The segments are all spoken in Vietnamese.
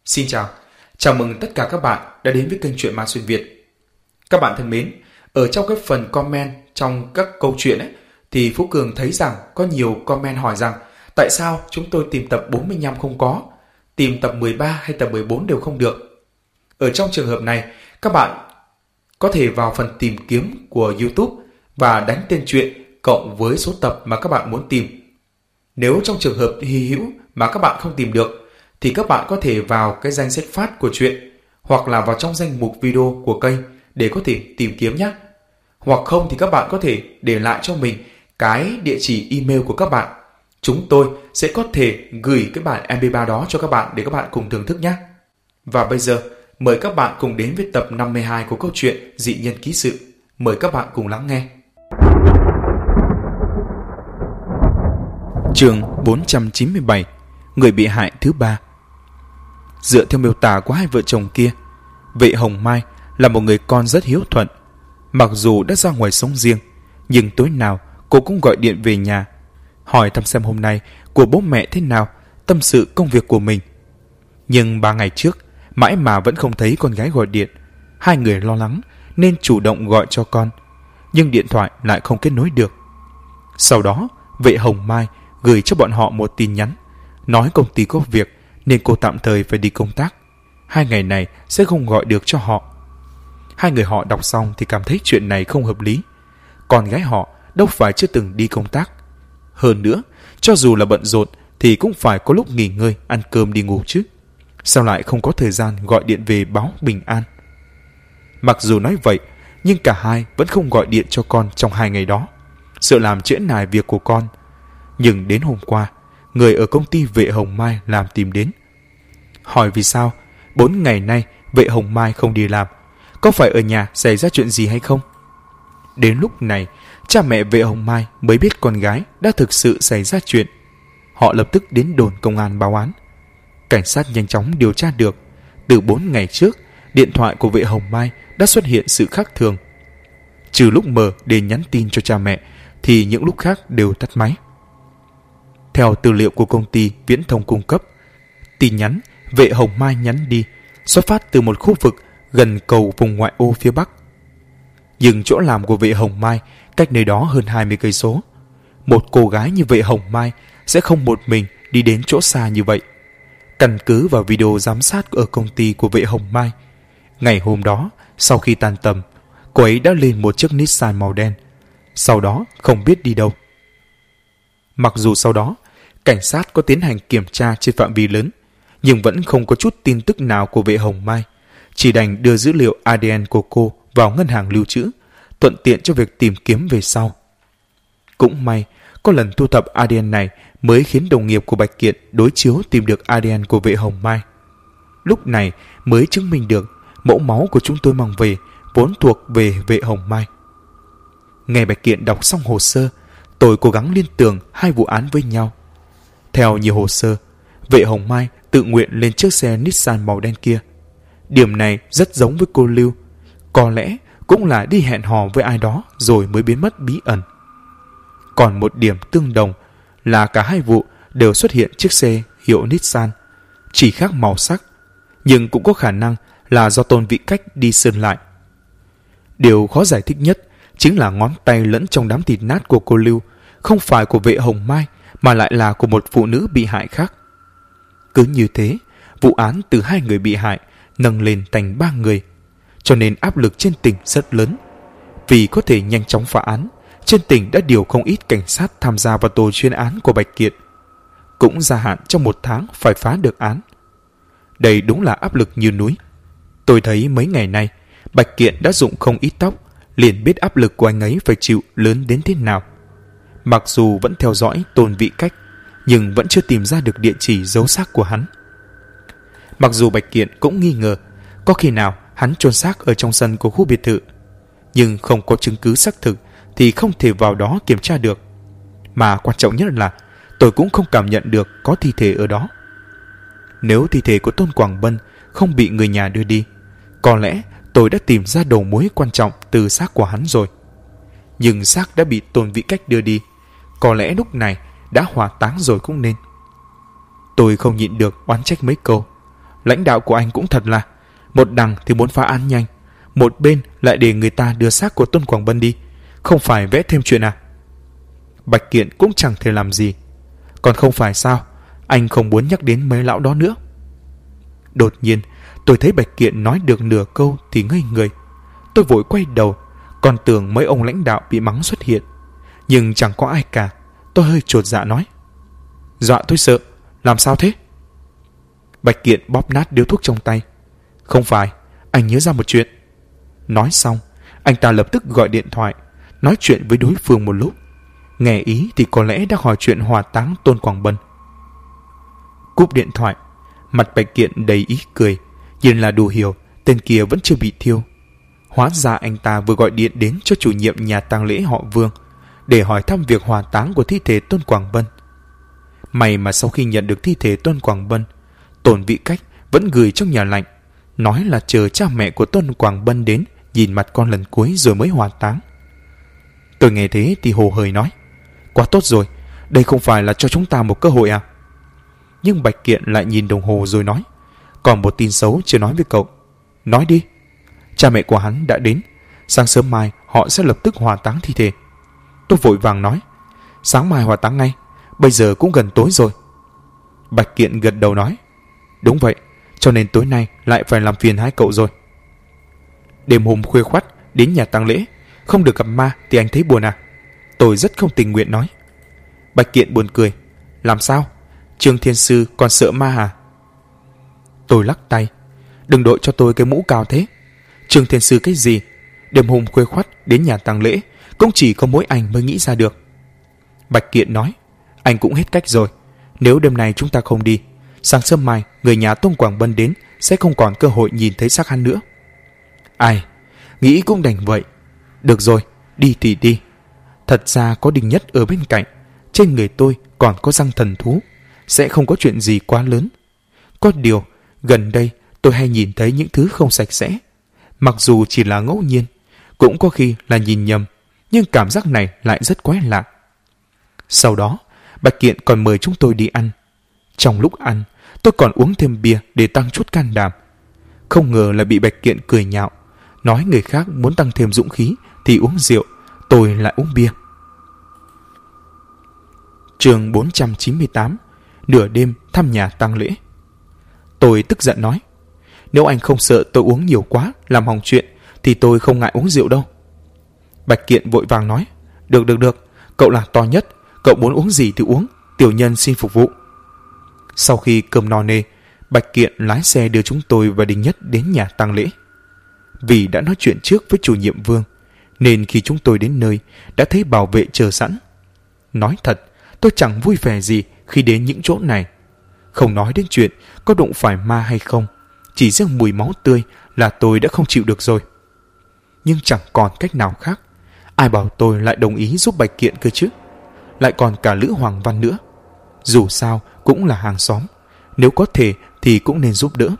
Xin chào mừng tất cả các bạn đã đến với kênh Truyện Ma Xuyên Việt. Các bạn thân mến, ở trong cái phần comment trong các câu chuyện ấy, thì Phú Cường thấy rằng có nhiều comment hỏi rằng tại sao chúng tôi tìm tập 45 không có, tìm tập 13 hay tập 14 đều không được. Ở trong trường hợp này, các bạn có thể vào phần tìm kiếm của YouTube và đánh tên truyện cộng với số tập mà các bạn muốn tìm. Nếu trong trường hợp hy hữu mà các bạn không tìm được, thì các bạn có thể vào cái danh sách phát của truyện hoặc là vào trong danh mục video của kênh để có thể tìm kiếm nhé. Hoặc không thì các bạn có thể để lại cho mình cái địa chỉ email của các bạn. Chúng tôi sẽ có thể gửi cái bản MP3 đó cho các bạn để các bạn cùng thưởng thức nhé. Và bây giờ, mời các bạn cùng đến với tập 52 của câu chuyện Dị Nhân Ký Sự. Mời các bạn cùng lắng nghe. Chương 497, Người bị hại thứ ba. Dựa theo miêu tả của hai vợ chồng kia, Vệ Hồng Mai là một người con rất hiếu thuận. Mặc dù đã ra ngoài sống riêng, nhưng tối nào cô cũng gọi điện về nhà, hỏi thăm xem hôm nay của bố mẹ thế nào, tâm sự công việc của mình. Nhưng 3 ngày trước, mãi mà vẫn không thấy con gái gọi điện. Hai người lo lắng nên chủ động gọi cho con, nhưng điện thoại lại không kết nối được. Sau đó, Vệ Hồng Mai gửi cho bọn họ một tin nhắn, nói công ty có việc nên cô tạm thời phải đi công tác. 2 ngày này sẽ không gọi được cho họ. Hai người họ đọc xong thì cảm thấy chuyện này không hợp lý. Con gái họ đâu phải chưa từng đi công tác. Hơn nữa, cho dù là bận rộn thì cũng phải có lúc nghỉ ngơi, ăn cơm đi ngủ chứ. Sao lại không có thời gian gọi điện về báo bình an? Mặc dù nói vậy, nhưng cả hai vẫn không gọi điện cho con trong 2 ngày đó, sợ làm trễ nải việc của con. Nhưng đến hôm qua, người ở công ty Vệ Hồng Mai làm tìm đến, hỏi vì sao 4 ngày nay Vệ Hồng Mai không đi làm, có phải ở nhà xảy ra chuyện gì hay không. Đến lúc này, cha mẹ Vệ Hồng Mai mới biết con gái đã thực sự xảy ra chuyện. Họ lập tức đến đồn công an báo án. Cảnh sát nhanh chóng điều tra được, từ 4 ngày trước, điện thoại của Vệ Hồng Mai đã xuất hiện sự khác thường. Trừ lúc mở để nhắn tin cho cha mẹ thì những lúc khác đều tắt máy. Theo tư liệu của công ty viễn thông cung cấp, tin nhắn Vệ Hồng Mai nhắn đi xuất phát từ một khu vực gần cầu vùng ngoại ô phía Bắc. Nhưng chỗ làm của Vệ Hồng Mai cách nơi đó hơn 20 cây số. Một cô gái như Vệ Hồng Mai sẽ không một mình đi đến chỗ xa như vậy. Căn cứ vào video giám sát ở công ty của Vệ Hồng Mai, ngày hôm đó sau khi tan tầm, cô ấy đã lên một chiếc Nissan màu đen, sau đó không biết đi đâu. Mặc dù sau đó cảnh sát có tiến hành kiểm tra trên phạm vi lớn, nhưng vẫn không có chút tin tức nào của Vệ Hồng Mai, chỉ đành đưa dữ liệu ADN của cô vào ngân hàng lưu trữ, thuận tiện cho việc tìm kiếm về sau. Cũng may, có lần thu thập ADN này mới khiến đồng nghiệp của Bạch Kiện đối chiếu tìm được ADN của Vệ Hồng Mai. Lúc này mới chứng minh được mẫu máu của chúng tôi mang về vốn thuộc về Vệ Hồng Mai. Nghe Bạch Kiện đọc xong hồ sơ, tôi cố gắng liên tưởng hai vụ án với nhau. Theo nhiều hồ sơ, Vệ Hồng Mai tự nguyện lên chiếc xe Nissan màu đen kia. Điểm này rất giống với cô Lưu. Có lẽ cũng là đi hẹn hò với ai đó rồi mới biến mất bí ẩn. Còn một điểm tương đồng là cả hai vụ đều xuất hiện chiếc xe hiệu Nissan, chỉ khác màu sắc, nhưng cũng có khả năng là do Tôn Vị Cách đi sơn lại. Điều khó giải thích nhất chính là ngón tay lẫn trong đám thịt nát của cô Lưu không phải của Vệ Hồng Mai mà lại là của một phụ nữ bị hại khác. Cứ như thế, vụ án từ 2 người bị hại nâng lên thành 3 người, cho nên áp lực trên tỉnh rất lớn. Vì có thể nhanh chóng phá án, trên tỉnh đã điều không ít cảnh sát tham gia vào tổ chuyên án của Bạch Kiện. Cũng gia hạn trong 1 tháng phải phá được án. Đây đúng là áp lực như núi. Tôi thấy mấy ngày nay Bạch Kiện đã rụng không ít tóc, liền biết áp lực của anh ấy phải chịu lớn đến thế nào. Mặc dù vẫn theo dõi Tôn Vị Cách, nhưng vẫn chưa tìm ra được địa chỉ giấu xác của hắn. Mặc dù Bạch Kiện cũng nghi ngờ có khi nào hắn chôn xác ở trong sân của khu biệt thự, nhưng không có chứng cứ xác thực thì không thể vào đó kiểm tra được. Mà quan trọng nhất là tôi cũng không cảm nhận được có thi thể ở đó. Nếu thi thể của Tôn Quảng Bân không bị người nhà đưa đi, có lẽ tôi đã tìm ra đầu mối quan trọng từ xác của hắn rồi. Nhưng xác đã bị Tôn Vị Cách đưa đi, có lẽ lúc này đã hỏa táng rồi cũng nên. Tôi không nhịn được oán trách mấy câu. lãnh đạo của anh cũng thật là, một đằng thì muốn phá án nhanh, một bên lại để người ta đưa xác của Tôn Quảng Bân đi, không phải vẽ thêm chuyện à? Bạch Kiện cũng chẳng thể làm gì. Còn không phải sao, anh không muốn nhắc đến mấy lão đó nữa. Đột nhiên tôi thấy Bạch Kiện nói được nửa câu thì ngây người. Tôi vội quay đầu, còn tưởng mấy ông lãnh đạo bị mắng xuất hiện, nhưng chẳng có ai cả. Tôi hơi chột dạ nói: Dọa tôi sợ, làm sao thế? Bạch Kiện bóp nát điếu thuốc trong tay. Không phải, anh nhớ ra một chuyện. Nói xong, anh ta lập tức gọi điện thoại, nói chuyện với đối phương một lúc. Nghe ý thì có lẽ đã hỏi chuyện hỏa táng Tôn Quảng Bân. Cúp điện thoại, mặt Bạch Kiện đầy ý cười, nhìn là đủ hiểu tên kia vẫn chưa bị thiêu. Hóa ra anh ta vừa gọi điện đến cho chủ nhiệm nhà tang lễ họ Vương để hỏi thăm việc hỏa táng của thi thể Tôn Quảng Bân. May mà sau khi nhận được thi thể Tôn Quảng Bân, Tôn Vị Cách vẫn gửi trong nhà lạnh, nói là chờ cha mẹ của Tôn Quảng Bân đến nhìn mặt con lần cuối rồi mới hỏa táng. Tôi nghe thế thì hồ hởi nói: Quá tốt rồi, đây không phải là cho chúng ta một cơ hội à? Nhưng Bạch Kiện lại nhìn đồng hồ rồi nói: Còn một tin xấu chưa nói với cậu. Nói đi. Cha mẹ của hắn đã đến, sáng sớm mai họ sẽ lập tức hỏa táng thi thể. Tôi vội vàng nói: Sáng mai hỏa táng ngay, bây giờ cũng gần tối rồi. Bạch Kiện gật đầu nói: Đúng vậy, cho nên tối nay lại phải làm phiền hai cậu rồi. Đêm hôm khuya khoắt đến nhà tang lễ, không được gặp ma thì anh thấy buồn à? Tôi rất không tình nguyện nói. Bạch Kiện buồn cười: Làm sao? Trương Thiên Sư còn sợ ma à? Tôi lắc tay: Đừng đội cho tôi cái mũ cao thế. Trương Thiên Sư cái gì? Đêm hôm khuya khoắt đến nhà tang lễ cũng chỉ có mỗi anh mới nghĩ ra được. Bạch Kiện nói: Anh cũng hết cách rồi. Nếu đêm này chúng ta không đi, sáng sớm mai người nhà Tôn Quảng Bân đến sẽ không còn cơ hội nhìn thấy xác hắn nữa. Ai, nghĩ cũng đành vậy. Được rồi, đi thì đi. Thật ra có Đinh Nhất ở bên cạnh, trên người tôi còn có răng thần thú, sẽ không có chuyện gì quá lớn. Có điều, gần đây tôi hay nhìn thấy những thứ không sạch sẽ. Mặc dù chỉ là ngẫu nhiên, cũng có khi là nhìn nhầm, nhưng cảm giác này lại rất quái lạ. Sau đó, Bạch Kiện còn mời chúng tôi đi ăn. Trong lúc ăn, tôi còn uống thêm bia để tăng chút can đảm. Không ngờ là bị Bạch Kiện cười nhạo, nói người khác muốn tăng thêm dũng khí thì uống rượu, tôi lại uống bia. Chương 498: Nửa đêm thăm nhà tang lễ. Tôi tức giận nói: Nếu anh không sợ tôi uống nhiều quá làm hỏng chuyện thì tôi không ngại uống rượu đâu. Bạch Kiện vội vàng nói: Được, cậu là to nhất, cậu muốn uống gì thì uống, tiểu nhân xin phục vụ. Sau khi cơm no nê, Bạch Kiện lái xe đưa chúng tôi và Đinh Nhất đến nhà tang lễ. Vì đã nói chuyện trước với chủ nhiệm Vương, nên khi chúng tôi đến nơi đã thấy bảo vệ chờ sẵn. Nói thật, tôi chẳng vui vẻ gì khi đến những chỗ này. Không nói đến chuyện có đụng phải ma hay không, chỉ riêng mùi máu tươi là tôi đã không chịu được rồi. Nhưng chẳng còn cách nào khác. Ai bảo tôi lại đồng ý giúp Bạch Kiện cơ chứ? Lại còn cả Lữ Hoàng Văn nữa. Dù sao cũng là hàng xóm, nếu có thể thì cũng nên giúp đỡ.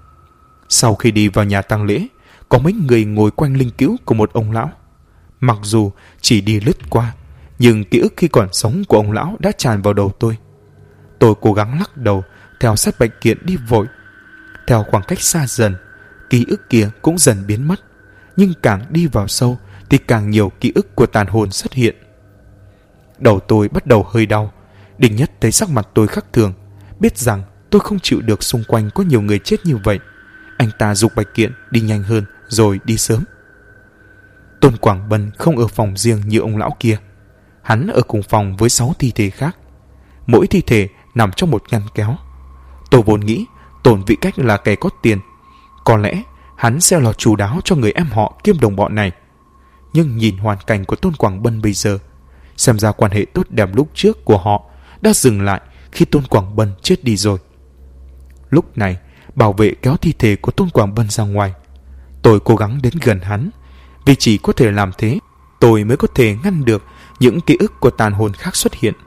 Sau khi đi vào nhà tang lễ, có mấy người ngồi quanh linh cữu của một ông lão. Mặc dù chỉ đi lướt qua, nhưng ký ức khi còn sống của ông lão đã tràn vào đầu tôi. Tôi cố gắng lắc đầu, theo sát Bạch Kiện đi vội. Theo khoảng cách xa dần, ký ức kia cũng dần biến mất. Nhưng càng đi vào sâu thì càng nhiều ký ức của tàn hồn xuất hiện. Đầu tôi bắt đầu hơi đau. Đinh Nhất thấy sắc mặt tôi khác thường, biết rằng tôi không chịu được xung quanh có nhiều người chết như vậy. Anh ta giục Bạch Kiện đi nhanh hơn rồi đi sớm. Tôn Quảng Bân không ở phòng riêng như ông lão kia. Hắn ở cùng phòng với 6 thi thể khác. Mỗi thi thể nằm trong một ngăn kéo. Tôi vốn nghĩ Tôn Vị Cách là kẻ có tiền, có lẽ hắn sẽ lo chu đáo cho người em họ kiêm đồng bọn này. Nhưng nhìn hoàn cảnh của Tôn Quảng Bân bây giờ, xem ra quan hệ tốt đẹp lúc trước của họ đã dừng lại khi Tôn Quảng Bân chết đi rồi. Lúc này, bảo vệ kéo thi thể của Tôn Quảng Bân ra ngoài. Tôi cố gắng đến gần hắn, vì chỉ có thể làm thế tôi mới có thể ngăn được những ký ức của tàn hồn khác xuất hiện.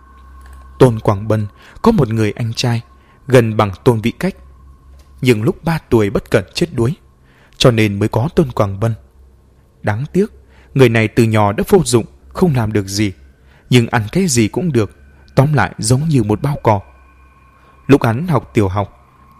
Tôn Quảng Bân có một người anh trai gần bằng Tôn Vị Cách, nhưng lúc 3 tuổi bất cẩn chết đuối, cho nên mới có Tôn Quảng Bân. Đáng tiếc, người này từ nhỏ đã vô dụng, không làm được gì, nhưng ăn cái gì cũng được, tóm lại giống như một bao cỏ. Lúc hắn học tiểu học,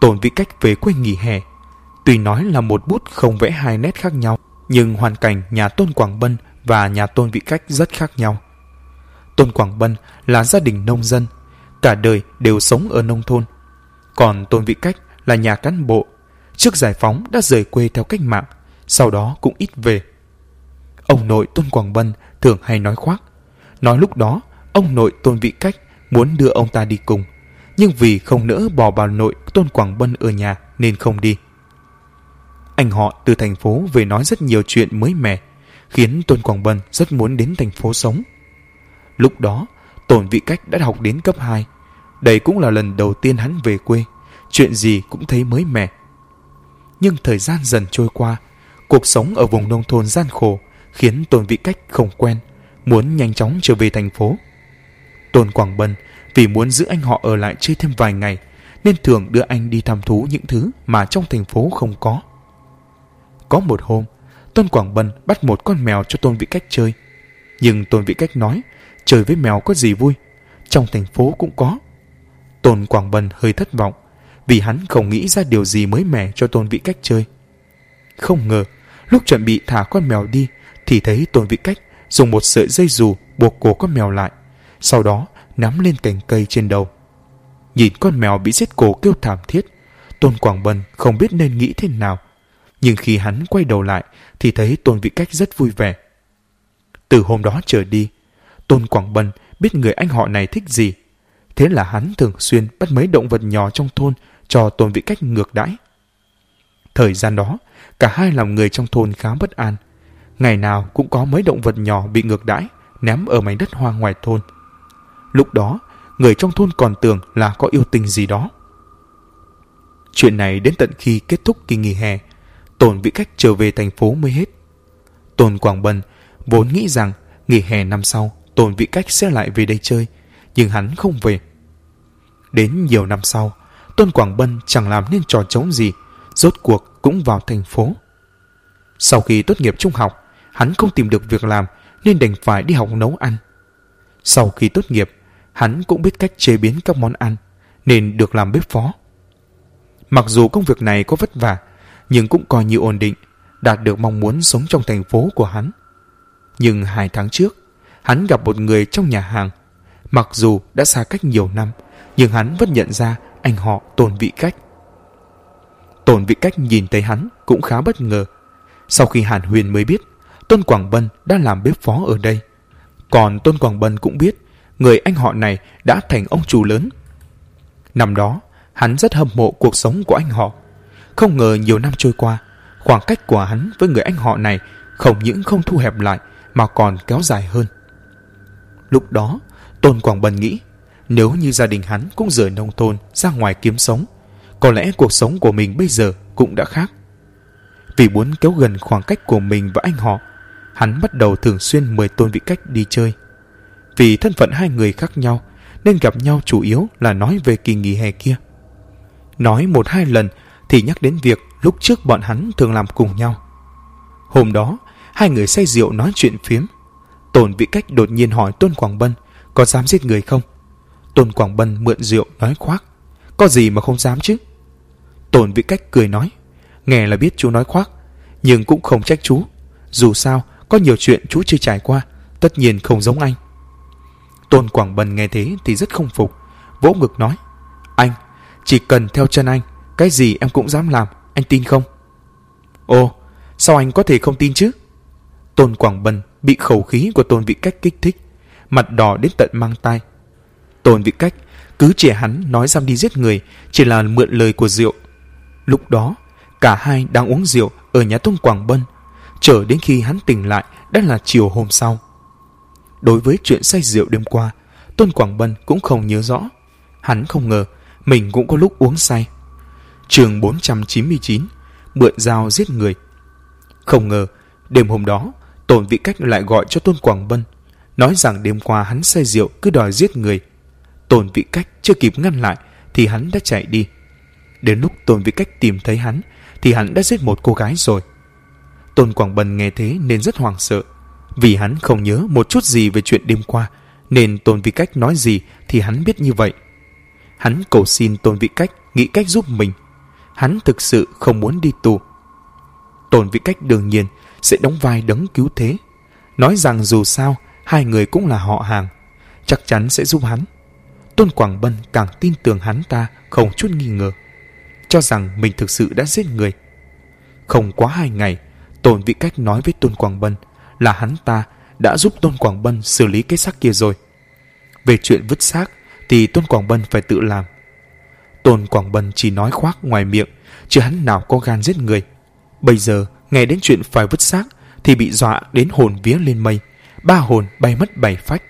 Tôn Vĩ Cách về quê nghỉ hè. Tuy nói là một bút không vẽ hai nét khác nhau, nhưng hoàn cảnh nhà Tôn Quảng Bân và nhà Tôn Vĩ Cách rất khác nhau. Tôn Quảng Bân là gia đình nông dân, cả đời đều sống ở nông thôn. Còn Tôn Vĩ Cách là nhà cán bộ, trước giải phóng đã rời quê theo cách mạng, sau đó cũng ít về. Ông nội Tôn Quảng Bân thường hay nói khoác, nói lúc đó ông nội Tôn Vĩ Cách muốn đưa ông ta đi cùng, nhưng vì không nỡ bỏ bà nội Tôn Quảng Bân ở nhà nên không đi. Anh họ từ thành phố về nói rất nhiều chuyện mới mẻ, khiến Tôn Quảng Bân rất muốn đến thành phố sống. Lúc đó Tôn Vĩ Cách đã học đến cấp 2. Đây cũng là lần đầu tiên hắn về quê, chuyện gì cũng thấy mới mẻ. Nhưng thời gian dần trôi qua, cuộc sống ở vùng nông thôn gian khổ khiến Tôn Vĩ Cách không quen, muốn nhanh chóng trở về thành phố. Tôn Quảng Bân vì muốn giữ anh họ ở lại chơi thêm vài ngày nên thường đưa anh đi thăm thú những thứ mà trong thành phố không có. Có một hôm, Tôn Quảng Bân bắt một con mèo cho Tôn Vĩ Cách chơi. Nhưng Tôn Vĩ Cách nói, chơi với mèo có gì vui, trong thành phố cũng có. Tôn Quảng Bân hơi thất vọng, vì hắn không nghĩ ra điều gì mới mẻ cho Tôn Vĩ Cách chơi. Không ngờ, lúc chuẩn bị thả con mèo đi, thì thấy Tôn Vĩ Cách dùng một sợi dây dù buộc cổ con mèo lại, sau đó nắm lên cành cây trên đầu. Nhìn con mèo bị giết cổ kêu thảm thiết, Tôn Quảng Bân không biết nên nghĩ thế nào. Nhưng khi hắn quay đầu lại thì thấy Tôn Vĩ Cách rất vui vẻ. Từ hôm đó trở đi, Tôn Quảng Bân biết người anh họ này thích gì. Thế là hắn thường xuyên bắt mấy động vật nhỏ trong thôn cho Tôn Vĩ Cách ngược đãi. Thời gian đó, cả hai làm người trong thôn khá bất an. Ngày nào cũng có mấy động vật nhỏ bị ngược đãi, ném ở mảnh đất hoang ngoài thôn. Lúc đó, người trong thôn còn tưởng là có yêu tình gì đó. Chuyện này đến tận khi kết thúc kỳ nghỉ hè, Tôn Vĩ Cách trở về thành phố mới hết. Tôn Quảng Bân vốn nghĩ rằng nghỉ hè năm sau Tôn Vĩ Cách sẽ lại về đây chơi, nhưng hắn không về. Đến nhiều năm sau, Tôn Quảng Bân chẳng làm nên trò trống gì, rốt cuộc cũng vào thành phố. Sau khi tốt nghiệp trung học, hắn không tìm được việc làm nên đành phải đi học nấu ăn. Sau khi tốt nghiệp, hắn cũng biết cách chế biến các món ăn nên được làm bếp phó. Mặc dù công việc này có vất vả, nhưng cũng coi như ổn định, đạt được mong muốn sống trong thành phố của hắn. Nhưng 2 tháng trước, hắn gặp một người trong nhà hàng. Mặc dù đã xa cách nhiều năm, nhưng hắn vẫn nhận ra anh họ Tôn Vĩ Cách. Tôn Vĩ Cách nhìn thấy hắn cũng khá bất ngờ. Sau khi hàn huyên mới biết Tôn Quảng Bân đã làm bếp phó ở đây. Còn Tôn Quảng Bân cũng biết người anh họ này đã thành ông chủ lớn. Năm đó, hắn rất hâm mộ cuộc sống của anh họ. Không ngờ nhiều năm trôi qua, khoảng cách của hắn với người anh họ này không những không thu hẹp lại mà còn kéo dài hơn. Lúc đó, Tôn Quảng Bân nghĩ, nếu như gia đình hắn cũng rời nông thôn ra ngoài kiếm sống, có lẽ cuộc sống của mình bây giờ cũng đã khác. Vì muốn kéo gần khoảng cách của mình và anh họ, hắn bắt đầu thường xuyên mời Tôn Vĩ Cách đi chơi. Vì thân phận hai người khác nhau nên gặp nhau chủ yếu là nói về kỳ nghỉ hè kia. Nói 1-2 lần thì nhắc đến việc lúc trước bọn hắn thường làm cùng nhau. Hôm đó, hai người say rượu nói chuyện phiếm. Tôn Vĩ Cách đột nhiên hỏi Tôn Quảng Bân có dám giết người không. Tôn Quảng Bân mượn rượu nói khoác, có gì mà không dám chứ. Tôn Vĩ Cách cười nói, nghe là biết chú nói khoác, nhưng cũng không trách chú. Dù sao, có nhiều chuyện chú chưa trải qua, tất nhiên không giống anh. Tôn Quảng Bân nghe thế thì rất không phục, vỗ ngực nói, anh, chỉ cần theo chân anh, cái gì em cũng dám làm, anh tin không? Ồ, sao anh có thể không tin chứ? Tôn Quảng Bân bị khẩu khí của Tôn Vĩ Cách kích thích, mặt đỏ đến tận mang tai. Tôn Vĩ Cách cứ chê hắn nói dám đi giết người chỉ là mượn lời của rượu. Lúc đó, cả hai đang uống rượu ở nhà Tôn Quảng Bân, chờ đến khi hắn tỉnh lại đã là chiều hôm sau. Đối với chuyện say rượu đêm qua, Tôn Quảng Bân cũng không nhớ rõ. Hắn không ngờ mình cũng có lúc uống say. Chương 499, mượn dao giết người. Không ngờ đêm hôm đó Tôn Vĩ Cách lại gọi cho Tôn Quảng Bân, nói rằng đêm qua hắn say rượu cứ đòi giết người. Tôn Vĩ Cách chưa kịp ngăn lại thì hắn đã chạy đi. Đến lúc Tôn Vĩ Cách tìm thấy hắn thì hắn đã giết một cô gái rồi. Tôn Quảng Bân nghe thế nên rất hoảng sợ. Vì hắn không nhớ một chút gì về chuyện đêm qua, nên Tôn Vĩ Cách nói gì thì hắn biết như vậy. Hắn cầu xin Tôn Vĩ Cách nghĩ cách giúp mình. hắn thực sự không muốn đi tù. Tôn Vĩ Cách đương nhiên sẽ đóng vai đấng cứu thế, nói rằng dù sao hai người cũng là họ hàng, chắc chắn sẽ giúp hắn. Tôn Quảng Bân càng tin tưởng hắn ta không chút nghi ngờ, cho rằng mình thực sự đã giết người. Không quá 2 ngày, Tôn Vĩ Cách nói với Tôn Quảng Bân là hắn ta đã giúp Tôn Quảng Bân xử lý cái xác kia rồi. Về chuyện vứt xác thì Tôn Quảng Bân phải tự làm. Tôn Quảng Bân chỉ nói khoác ngoài miệng, chứ hắn nào có gan giết người. Bây giờ nghe đến chuyện phải vứt xác thì bị dọa đến hồn vía lên mây, 3 hồn bay mất 7 phách.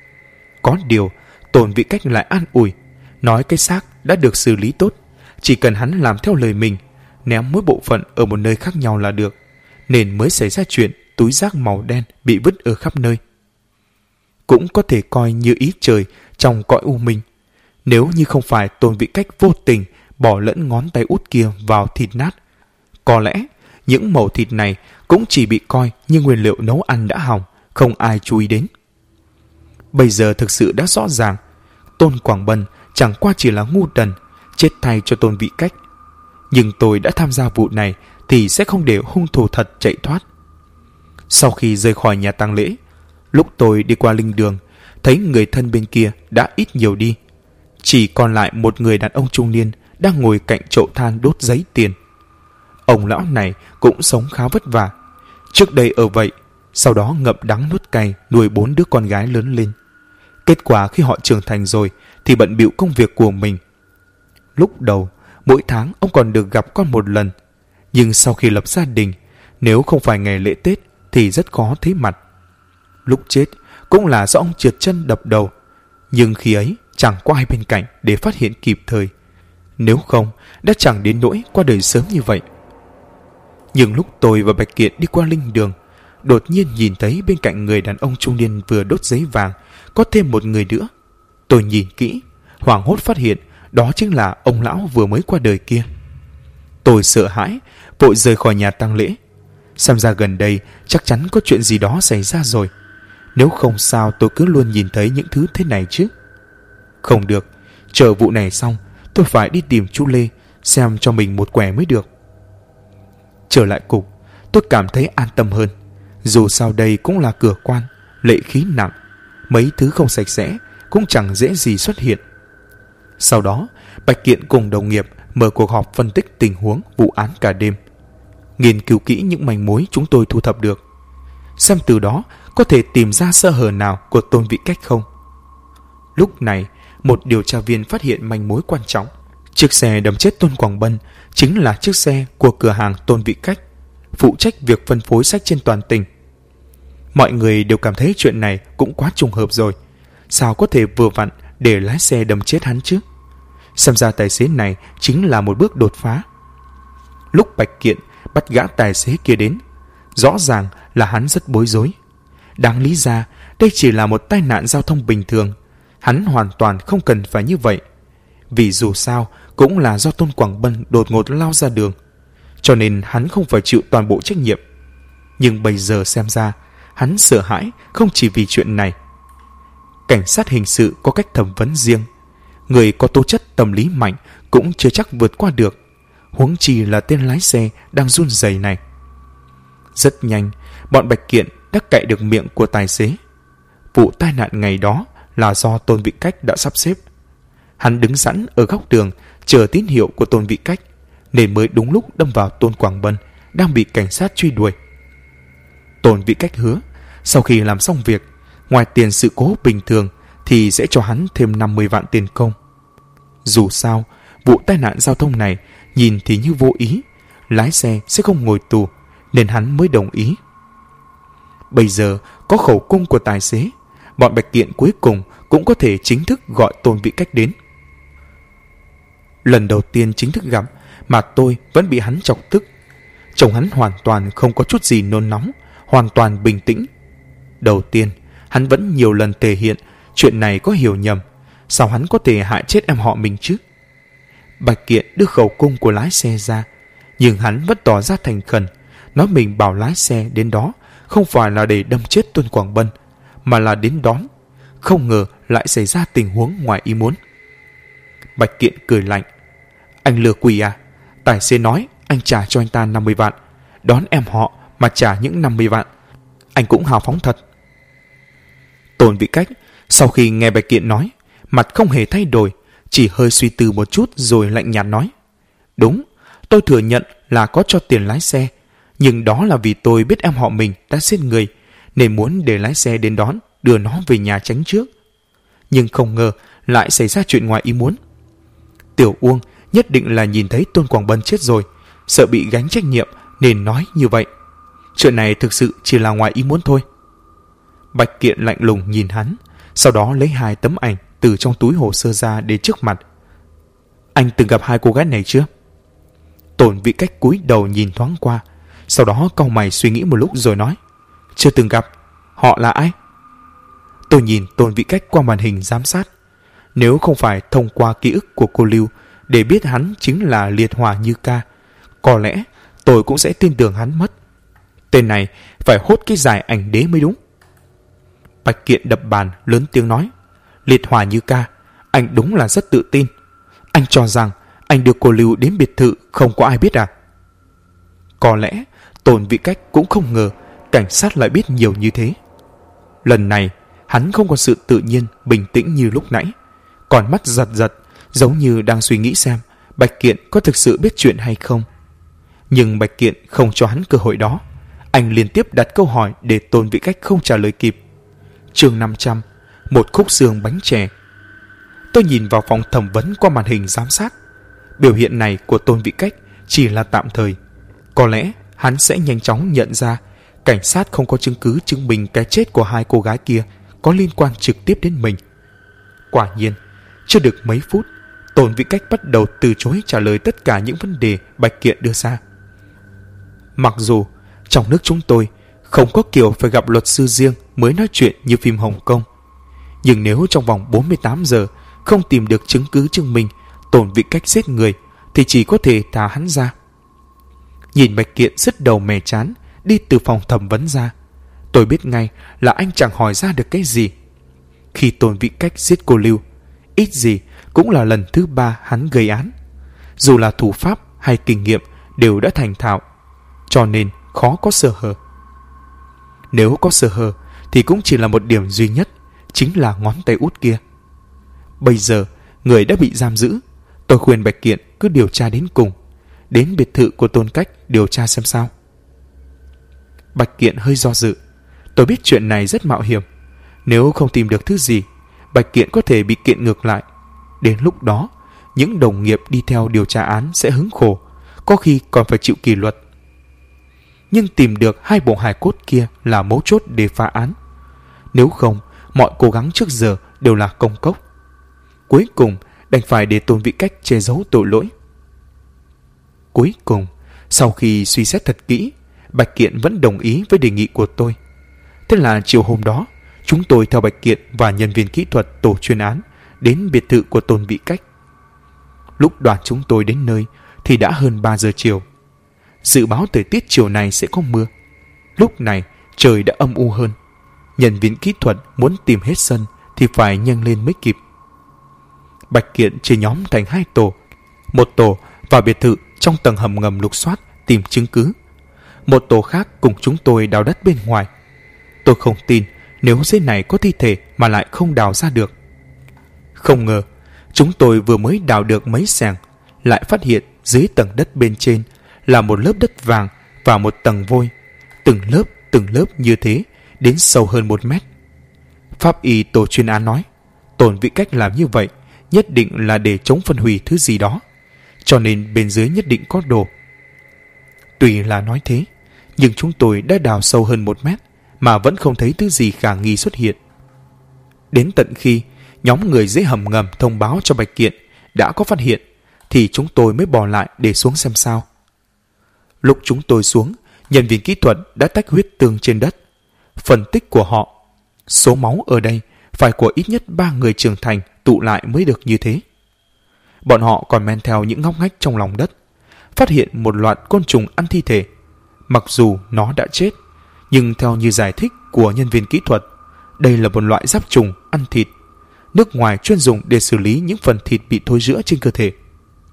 Có điều Tôn Vĩ Cách lại an ủi, nói cái xác đã được xử lý tốt, chỉ cần hắn làm theo lời mình, ném mỗi bộ phận ở một nơi khác nhau là được, nên mới xảy ra chuyện túi rác màu đen bị vứt ở khắp nơi. Cũng có thể coi như ý trời trong cõi u minh. Nếu như không phải Tôn Vĩ Cách vô tình bỏ lẫn ngón tay út kia vào thịt nát, có lẽ những mẩu thịt này cũng chỉ bị coi như nguyên liệu nấu ăn đã hỏng, không ai chú ý đến. Bây giờ thực sự đã rõ ràng, Tôn Quảng Bân chẳng qua chỉ là ngu đần, chết thay cho Tôn Vĩ Cách. Nhưng tôi đã tham gia vụ này thì sẽ không để hung thủ thật chạy thoát. Sau khi rời khỏi nhà tang lễ, lúc tôi đi qua linh đường, thấy người thân bên kia đã ít nhiều đi. Chỉ còn lại một người đàn ông trung niên đang ngồi cạnh chậu than đốt giấy tiền. Ông lão này cũng sống khá vất vả. Trước đây ở vậy, sau đó ngậm đắng nuốt cay nuôi 4 đứa con gái lớn lên. Kết quả khi họ trưởng thành rồi thì bận bịu công việc của mình. Lúc đầu, mỗi tháng ông còn được gặp con một lần. Nhưng sau khi lập gia đình, nếu không phải ngày lễ Tết thì rất khó thấy mặt. Lúc chết cũng là do ông trượt chân đập đầu. Nhưng khi ấy chẳng có ai bên cạnh để phát hiện kịp thời. Nếu không, đã chẳng đến nỗi qua đời sớm như vậy. Nhưng lúc tôi và Bạch Kiện đi qua linh đường, đột nhiên nhìn thấy bên cạnh người đàn ông trung niên vừa đốt giấy vàng có thêm một người nữa. Tôi nhìn kỹ, hoảng hốt phát hiện đó chính là ông lão vừa mới qua đời kia. Tôi sợ hãi, vội rời khỏi nhà tang lễ. Xem ra gần đây chắc chắn có chuyện gì đó xảy ra rồi. Nếu không sao tôi cứ luôn nhìn thấy những thứ thế này chứ. Không được, chờ vụ này xong, tôi phải đi tìm chú Lê xem cho mình một quẻ mới được. Trở lại cục, tôi cảm thấy an tâm hơn. Dù sao đây cũng là cửa quan, lệ khí nặng, mấy thứ không sạch sẽ cũng chẳng dễ gì xuất hiện. Sau đó, Bạch Kiện cùng đồng nghiệp mở cuộc họp phân tích tình huống vụ án cả đêm, nghiên cứu kỹ những manh mối chúng tôi thu thập được, xem từ đó có thể tìm ra sơ hở nào của Tôn Vĩ Cách không. Lúc này, một điều tra viên phát hiện manh mối quan trọng. Chiếc xe đâm chết Tôn Quảng Bân chính là chiếc xe của cửa hàng Tôn Vĩ Cách, phụ trách việc phân phối sách trên toàn tỉnh. Mọi người đều cảm thấy chuyện này cũng quá trùng hợp rồi. Sao có thể vừa vặn để lái xe đâm chết hắn chứ? Xem ra tài xế này chính là một bước đột phá. Lúc Bạch Kiện bắt gã tài xế kia đến, rõ ràng là hắn rất bối rối. Đáng lý ra đây chỉ là một tai nạn giao thông bình thường, hắn hoàn toàn không cần phải như vậy. Vì dù sao cũng là do Tôn Quảng Bân đột ngột lao ra đường, cho nên hắn không phải chịu toàn bộ trách nhiệm. Nhưng bây giờ xem ra hắn sợ hãi không chỉ vì chuyện này. Cảnh sát hình sự có cách thẩm vấn riêng, người có tố chất tâm lý mạnh cũng chưa chắc vượt qua được, huống chi là tên lái xe đang run rẩy này. Rất nhanh, bọn Bạch Kiện đã cạy được miệng của tài xế. Vụ tai nạn ngày đó là do Tôn Vĩ Cách đã sắp xếp. Hắn đứng sẵn ở góc đường chờ tín hiệu của Tôn Vĩ Cách, nên mới đúng lúc đâm vào Tôn Quảng Bân đang bị cảnh sát truy đuổi. Tôn Vĩ Cách hứa sau khi làm xong việc, ngoài tiền sự cố bình thường thì sẽ cho hắn thêm 50 vạn tiền công. Dù sao, vụ tai nạn giao thông này nhìn thì như vô ý, lái xe sẽ không ngồi tù, nên hắn mới đồng ý. Bây giờ có khẩu cung của tài xế, bọn Bạch Kiện cuối cùng cũng có thể chính thức gọi Tôn Vĩ Cách đến. Lần đầu tiên chính thức gặp mà tôi vẫn bị hắn chọc tức. Trông hắn hoàn toàn không có chút gì nôn nóng, hoàn toàn bình tĩnh. Đầu tiên, hắn vẫn nhiều lần thể hiện chuyện này có hiểu nhầm, sao hắn có thể hại chết em họ mình chứ? Bạch Kiện đưa khẩu cung của lái xe ra, nhưng hắn vẫn tỏ ra thành khẩn, nói mình bảo lái xe đến đó không phải là để đâm chết Tôn Quảng Bân, mà là đến đón. Không ngờ lại xảy ra tình huống ngoài ý muốn. Bạch Kiện cười lạnh: "Anh lừa quỷ à? Tài xế nói anh trả cho anh ta 50 vạn, đón em họ mà trả những 50 vạn. Anh cũng hào phóng thật. Tôn Vị Cách sau khi nghe Bạch Kiện nói, mặt không hề thay đổi, chỉ hơi suy tư một chút rồi lạnh nhạt nói: Đúng, tôi thừa nhận là có cho tiền lái xe, nhưng đó là vì tôi biết em họ mình đã giết người, nên muốn để lái xe đến đón, đưa nó về nhà tránh trước. Nhưng không ngờ lại xảy ra chuyện ngoài ý muốn. Tiểu Uông nhất định là nhìn thấy Tôn Quảng Bân chết rồi, sợ bị gánh trách nhiệm nên nói như vậy. Chuyện này thực sự chỉ là ngoài ý muốn thôi. Bạch Kiện lạnh lùng nhìn hắn, sau đó lấy 2 tấm ảnh từ trong túi hồ sơ ra để trước mặt. Anh từng gặp 2 cô gái này chưa? Tôn Vị Cách cúi đầu nhìn thoáng qua, sau đó cau mày suy nghĩ một lúc rồi nói: Chưa từng gặp. Họ là ai? Tôi nhìn Tôn Vị Cách qua màn hình giám sát. Nếu không phải thông qua ký ức của cô Lưu để biết hắn chính là Liệt Hỏa Như Ca, có lẽ tôi cũng sẽ tin tưởng hắn mất. Tên này phải hốt cái giải ảnh đế mới đúng. Bạch Kiện đập bàn lớn tiếng nói: Liệt Hỏa Như Ca, anh đúng là rất tự tin. Anh cho rằng anh đưa cô Lưu đến biệt thự không có ai biết à? Có lẽ Tôn Vị Cách cũng không ngờ cảnh sát lại biết nhiều như thế. Lần này hắn không có sự tự nhiên bình tĩnh như lúc nãy, còn mắt giật giật giống như đang suy nghĩ xem Bạch Kiện có thực sự biết chuyện hay không. Nhưng Bạch Kiện không cho hắn cơ hội đó. Anh liên tiếp đặt câu hỏi để Tôn Vị Cách không trả lời kịp. Chương 500: Một khúc xương bánh chè. Tôi nhìn vào phòng thẩm vấn qua màn hình giám sát. Biểu hiện này của Tôn Vị Cách chỉ là tạm thời. Có lẽ hắn sẽ nhanh chóng nhận ra cảnh sát không có chứng cứ chứng minh cái chết của 2 cô gái kia có liên quan trực tiếp đến mình. Quả nhiên, chưa được mấy phút, Tôn Vị Cách bắt đầu từ chối trả lời tất cả những vấn đề Bạch Kiện đưa ra. Mặc dù trong nước chúng tôi không có kiểu phải gặp luật sư riêng mới nói chuyện như phim Hồng Kông, nhưng nếu trong vòng 48 giờ không tìm được chứng cứ chứng minh Tôn Vị Cách giết người thì chỉ có thể thả hắn ra. Nhìn Bạch Kiện sứt đầu mẻ chán đi từ phòng thẩm vấn ra, tôi biết ngay là anh chẳng hỏi ra được cái gì. Khi Tôn Vị Cách giết cô Lưu, ít gì cũng là lần thứ 3 hắn gây án. Dù là thủ pháp hay kinh nghiệm đều đã thành thạo, cho nên khó có sơ hở. Nếu có sơ hở thì cũng chỉ là một điểm duy nhất, chính là ngón tay út kia. Bây giờ người đã bị giam giữ, tôi khuyên Bạch Kiện cứ điều tra đến cùng, đến biệt thự của Tôn Cách điều tra xem sao. Bạch Kiện hơi do dự. Tôi biết chuyện này rất mạo hiểm. Nếu không tìm được thứ gì, Bạch Kiện có thể bị kiện ngược lại. Đến lúc đó, những đồng nghiệp đi theo điều tra án sẽ hứng khổ, có khi còn phải chịu kỷ luật. Nhưng tìm được 2 bộ hài cốt kia là mấu chốt để phá án. Nếu không, mọi cố gắng trước giờ đều là công cốc. Cuối cùng đành phải để Tôn Vị Cách che giấu tội lỗi. Cuối cùng, sau khi suy xét thật kỹ, Bạch Kiện vẫn đồng ý với đề nghị của tôi. Thế là chiều hôm đó, chúng tôi theo Bạch Kiện và nhân viên kỹ thuật tổ chuyên án đến biệt thự của Tôn Vị Cách. Lúc đoàn chúng tôi đến nơi thì đã hơn 3 giờ chiều. Dự báo thời tiết chiều này sẽ có mưa. Lúc này trời đã âm u hơn. Nhân viên kỹ thuật muốn tìm hết sân thì phải nhanh lên mới kịp. Bạch Kiện chia nhóm thành 2 tổ. Một tổ vào biệt thự trong tầng hầm ngầm lục soát tìm chứng cứ. Một tổ khác cùng chúng tôi đào đất bên ngoài. Tôi không tin nếu dưới này có thi thể mà lại không đào ra được. Không ngờ chúng tôi vừa mới đào được mấy xẻng, lại phát hiện dưới tầng đất bên trên là một lớp đất vàng và một tầng vôi, từng lớp như thế đến sâu hơn 1 mét. Pháp y tổ chuyên án nói Tôn Vị Cách làm như vậy nhất định là để chống phân hủy thứ gì đó, cho nên bên dưới nhất định có đồ. Tuy là nói thế, nhưng chúng tôi đã đào sâu hơn 1 mét mà vẫn không thấy thứ gì khả nghi xuất hiện. Đến tận khi nhóm người dưới hầm ngầm thông báo cho Bạch Kiện đã có phát hiện thì chúng tôi mới bò lại để xuống xem sao. Lúc chúng tôi xuống, nhân viên kỹ thuật đã tách huyết tương trên đất. Phân tích của họ, số máu ở đây phải của ít nhất 3 người trưởng thành tụ lại mới được như thế. Bọn họ còn men theo những ngóc ngách trong lòng đất, phát hiện một loạt côn trùng ăn thi thể. Mặc dù nó đã chết, nhưng theo như giải thích của nhân viên kỹ thuật, đây là một loại giáp trùng ăn thịt, nước ngoài chuyên dùng để xử lý những phần thịt bị thối rữa trên cơ thể.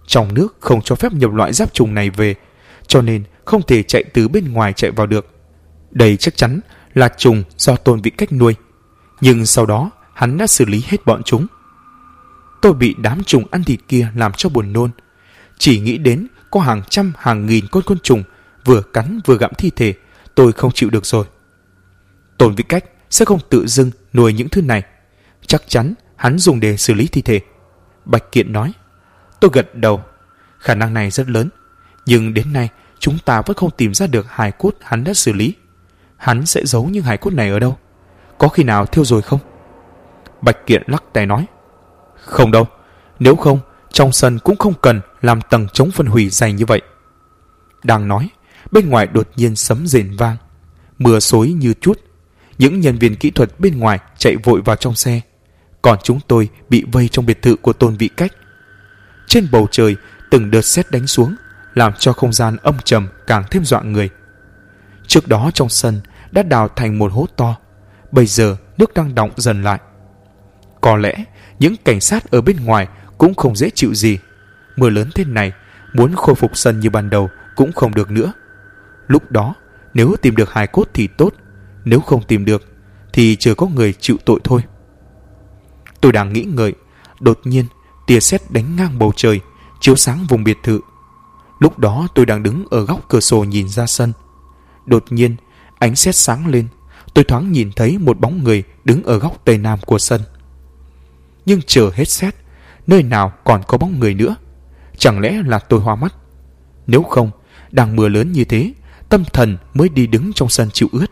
Trong nước không cho phép nhập loại giáp trùng này về, cho nên không thể chạy từ bên ngoài chạy vào được. Đây chắc chắn là trùng do Tôn Vị Cách nuôi, nhưng sau đó hắn đã xử lý hết bọn chúng. Tôi bị đám trùng ăn thịt kia làm cho buồn nôn. Chỉ nghĩ đến có hàng trăm hàng nghìn con côn trùng vừa cắn vừa gặm thi thể, tôi không chịu được rồi. Tôn Vị Cách sẽ không tự dưng nuôi những thứ này, chắc chắn hắn dùng để xử lý thi thể. Bạch Kiện nói. Tôi gật đầu. Khả năng này rất lớn, nhưng đến nay chúng ta vẫn không tìm ra được hài cốt hắn đã xử lý. Hắn sẽ giấu những hài cốt này ở đâu? Có khi nào thiêu rồi không? Bạch Kiện lắc tay nói. Không đâu, nếu không trong sân cũng không cần làm tầng chống phân hủy dày như vậy. Đang nói, bên ngoài đột nhiên sấm rền vang, mưa xối như trút. Những nhân viên kỹ thuật bên ngoài chạy vội vào trong xe, còn chúng tôi bị vây trong biệt thự của Tôn Vị Cách. Trên bầu trời từng đợt sét đánh xuống, làm cho không gian âm trầm càng thêm dọa người. Trước đó trong sân đã đào thành một hố to, bây giờ nước đang đọng dần lại. Có lẽ những cảnh sát ở bên ngoài cũng không dễ chịu gì. Mưa lớn thế này, muốn khôi phục sân như ban đầu cũng không được nữa. Lúc đó nếu tìm được hài cốt thì tốt, nếu không tìm được thì chưa có người chịu tội thôi. Tôi đang nghĩ ngợi, đột nhiên tia sét đánh ngang bầu trời, chiếu sáng vùng biệt thự. Lúc đó tôi đang đứng ở góc cửa sổ nhìn ra sân. Đột nhiên ánh sét sáng lên, tôi thoáng nhìn thấy một bóng người đứng ở góc tây nam của sân. Nhưng chờ hết sét, nơi nào còn có bóng người nữa? Chẳng lẽ là tôi hoa mắt? Nếu không, đang mưa lớn như thế, tâm thần mới đi đứng trong sân chịu ướt.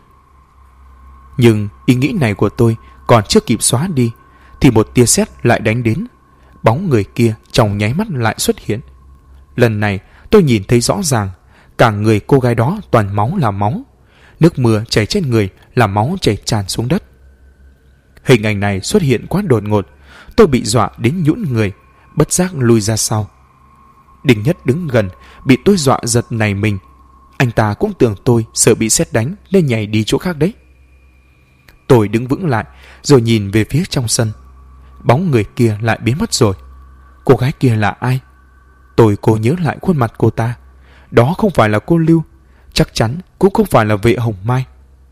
Nhưng ý nghĩ này của tôi còn chưa kịp xóa đi thì một tia sét lại đánh đến. Bóng người kia trong nháy mắt lại xuất hiện. Lần này tôi nhìn thấy rõ ràng, cả người cô gái đó toàn máu là máu. Nước mưa chảy trên người làm máu chảy tràn xuống đất. Hình ảnh này xuất hiện quá đột ngột, tôi bị dọa đến nhũn người, bất giác lùi ra sau. Đinh Nhất đứng gần, bị tôi dọa giật nảy mình. Anh ta cũng tưởng tôi sợ bị sét đánh nên nhảy đi chỗ khác đấy. Tôi đứng vững lại rồi nhìn về phía trong sân. Bóng người kia lại biến mất rồi. Cô gái kia là ai? Tôi cố nhớ lại khuôn mặt cô ta. Đó không phải là cô Lưu, chắc chắn cũng không phải là Vệ Hồng Mai.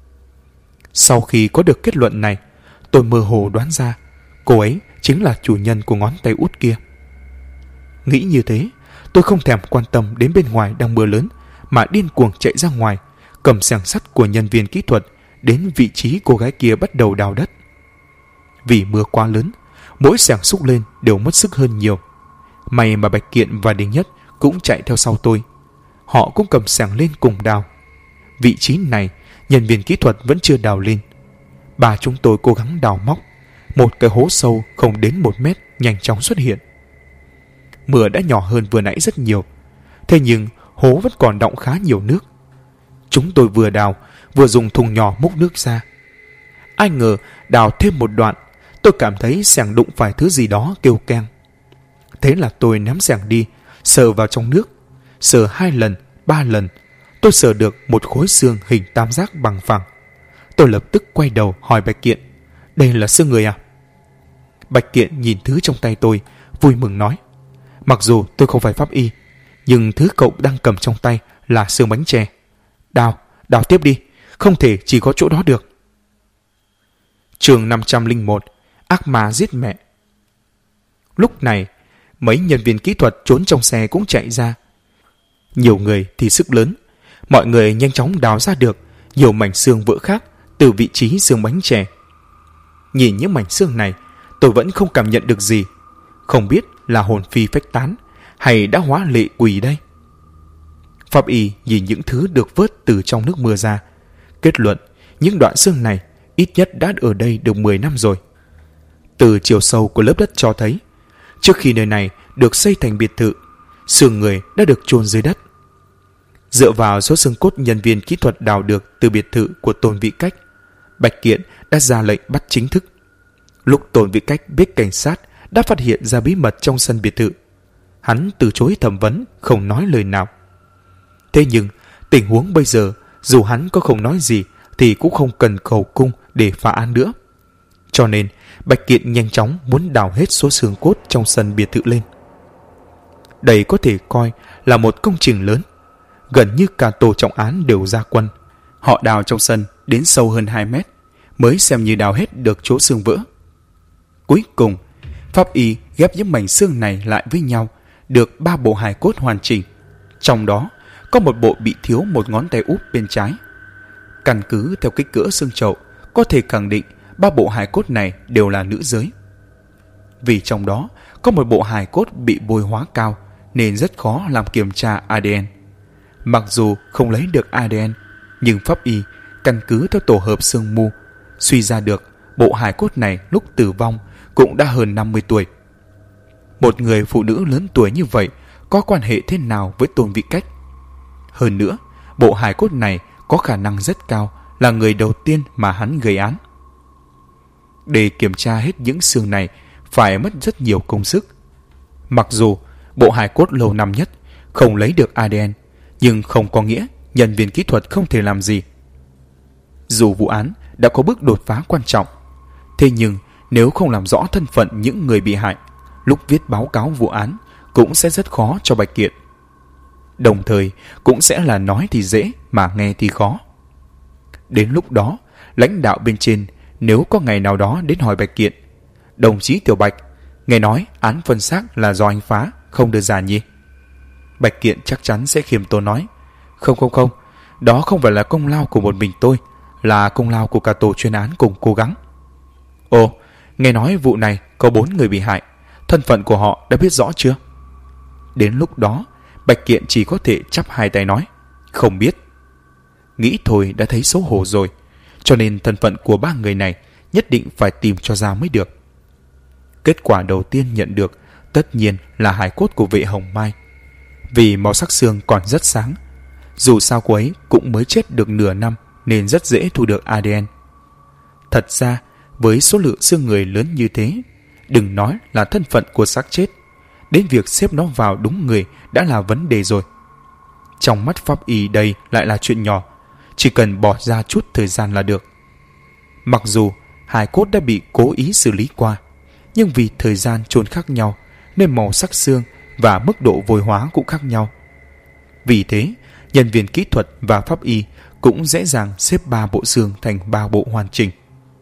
Sau khi có được kết luận này, tôi mơ hồ đoán ra cô ấy chính là chủ nhân của ngón tay út kia. Nghĩ như thế, tôi không thèm quan tâm đến bên ngoài đang mưa lớn, mà điên cuồng chạy ra ngoài, cầm xẻng sắt của nhân viên kỹ thuật đến vị trí cô gái kia bắt đầu đào đất. Vì mưa quá lớn, mỗi xẻng xúc lên đều mất sức hơn nhiều. May mà Bạch Kiện và Đinh Nhất cũng chạy theo sau tôi. Họ cũng cầm xẻng lên cùng đào. Vị trí này nhân viên kỹ thuật vẫn chưa đào lên. Ba chúng tôi cố gắng đào móc. Một cái hố sâu không đến 1 mét nhanh chóng xuất hiện. Mưa đã nhỏ hơn vừa nãy rất nhiều, thế nhưng hố vẫn còn đọng khá nhiều nước. Chúng tôi vừa đào vừa dùng thùng nhỏ múc nước ra. Ai ngờ đào thêm một đoạn, tôi cảm thấy xẻng đụng phải thứ gì đó kêu keng. Thế là tôi ném xẻng đi, sờ vào trong nước. Sờ 2 lần, 3 lần, tôi sờ được một khối xương hình tam giác bằng phẳng. Tôi lập tức quay đầu hỏi Bạch Kiện, đây là xương người à? Bạch Kiện nhìn thứ trong tay tôi, vui mừng nói, mặc dù tôi không phải pháp y, nhưng thứ cậu đang cầm trong tay là xương bánh chè. Đào tiếp đi, không thể chỉ có chỗ đó được. Chương 501, ác ma giết mẹ. Lúc này, mấy nhân viên kỹ thuật trốn trong xe cũng chạy ra. Nhiều người thì sức lớn, mọi người nhanh chóng đào ra được nhiều mảnh xương vỡ khác từ vị trí xương bánh chè. Nhìn những mảnh xương này, tôi vẫn không cảm nhận được gì. Không biết là hồn phi phách tán hay đã hóa lệ quỷ đây. Pháp y nhìn những thứ được vớt từ trong nước mưa ra, kết luận những đoạn xương này ít nhất đã ở đây được 10 năm rồi. Từ chiều sâu của lớp đất cho thấy, trước khi nơi này được xây thành biệt thự, xương người đã được chôn dưới đất. Dựa vào số xương cốt nhân viên kỹ thuật đào được từ biệt thự của Tôn Vị Cách, Bạch Kiện đã ra lệnh bắt chính thức. Lúc Tôn Vị Cách biết cảnh sát đã phát hiện ra bí mật trong sân biệt thự, hắn từ chối thẩm vấn, không nói lời nào. Thế nhưng tình huống bây giờ, dù hắn có không nói gì thì cũng không cần cầu cung để phá án nữa. Cho nên Bạch Kiện nhanh chóng muốn đào hết số xương cốt trong sân biệt thự lên. Đây có thể coi là một công trình lớn. Gần như cả tổ trọng án đều ra quân. Họ đào trong sân đến sâu hơn 2 mét mới xem như đào hết được chỗ xương vỡ. Cuối cùng, pháp y ghép những mảnh xương này lại với nhau được 3 bộ hài cốt hoàn chỉnh. Trong đó có một bộ bị thiếu một ngón tay út bên trái. Căn cứ theo kích cỡ xương chậu, có thể khẳng định 3 bộ hài cốt này đều là nữ giới. Vì trong đó có một bộ hài cốt bị bôi hóa cao nên rất khó làm kiểm tra ADN. Mặc dù không lấy được ADN, nhưng pháp y căn cứ theo tổ hợp xương mu suy ra được bộ hài cốt này lúc tử vong cũng đã hơn 50 tuổi. Một người phụ nữ lớn tuổi như vậy có quan hệ thế nào với Tôn Vị Cách? Hơn nữa, bộ hài cốt này có khả năng rất cao là người đầu tiên mà hắn gây án. Để kiểm tra hết những xương này phải mất rất nhiều công sức. Mặc dù bộ hài cốt lâu năm nhất không lấy được ADN, nhưng không có nghĩa nhân viên kỹ thuật không thể làm gì. Dù vụ án đã có bước đột phá quan trọng, thế nhưng nếu không làm rõ thân phận những người bị hại, lúc viết báo cáo vụ án cũng sẽ rất khó cho Bạch Kiện. Đồng thời cũng sẽ là nói thì dễ mà nghe thì khó. Đến lúc đó, lãnh đạo bên trên nếu có ngày nào đó đến hỏi Bạch Kiện: "Đồng chí Tiểu Bạch, nghe nói án phân xác là do anh phá, không đơn giản nhỉ?" Bạch Kiện chắc chắn sẽ khiêm tốn nói: Không, đó không phải là công lao của một mình tôi, là công lao của cả tổ chuyên án cùng cố gắng." "Ồ, nghe nói vụ này có 4 người bị hại, thân phận của họ đã biết rõ chưa?" Đến lúc đó, Bạch Kiện chỉ có thể chắp hai tay nói: "Không biết." Nghĩ thôi đã thấy xấu hổ rồi, cho nên thân phận của 3 người này nhất định phải tìm cho ra mới được. Kết quả đầu tiên nhận được tất nhiên là hài cốt của Vệ Hồng Mai. Vì màu sắc xương còn rất sáng, dù sao cô ấy cũng mới chết được nửa năm nên rất dễ thu được ADN. Thật ra, với số lượng xương người lớn như thế, đừng nói là thân phận của xác chết, đến việc xếp nó vào đúng người đã là vấn đề rồi. Trong mắt pháp y đây lại là chuyện nhỏ, chỉ cần bỏ ra chút thời gian là được. Mặc dù hài cốt đã bị cố ý xử lý qua, nhưng vì thời gian chôn khác nhau nên màu sắc xương và mức độ vôi hóa cũng khác nhau. Vì thế, nhân viên kỹ thuật và pháp y cũng dễ dàng xếp 3 bộ xương thành 3 bộ hoàn chỉnh.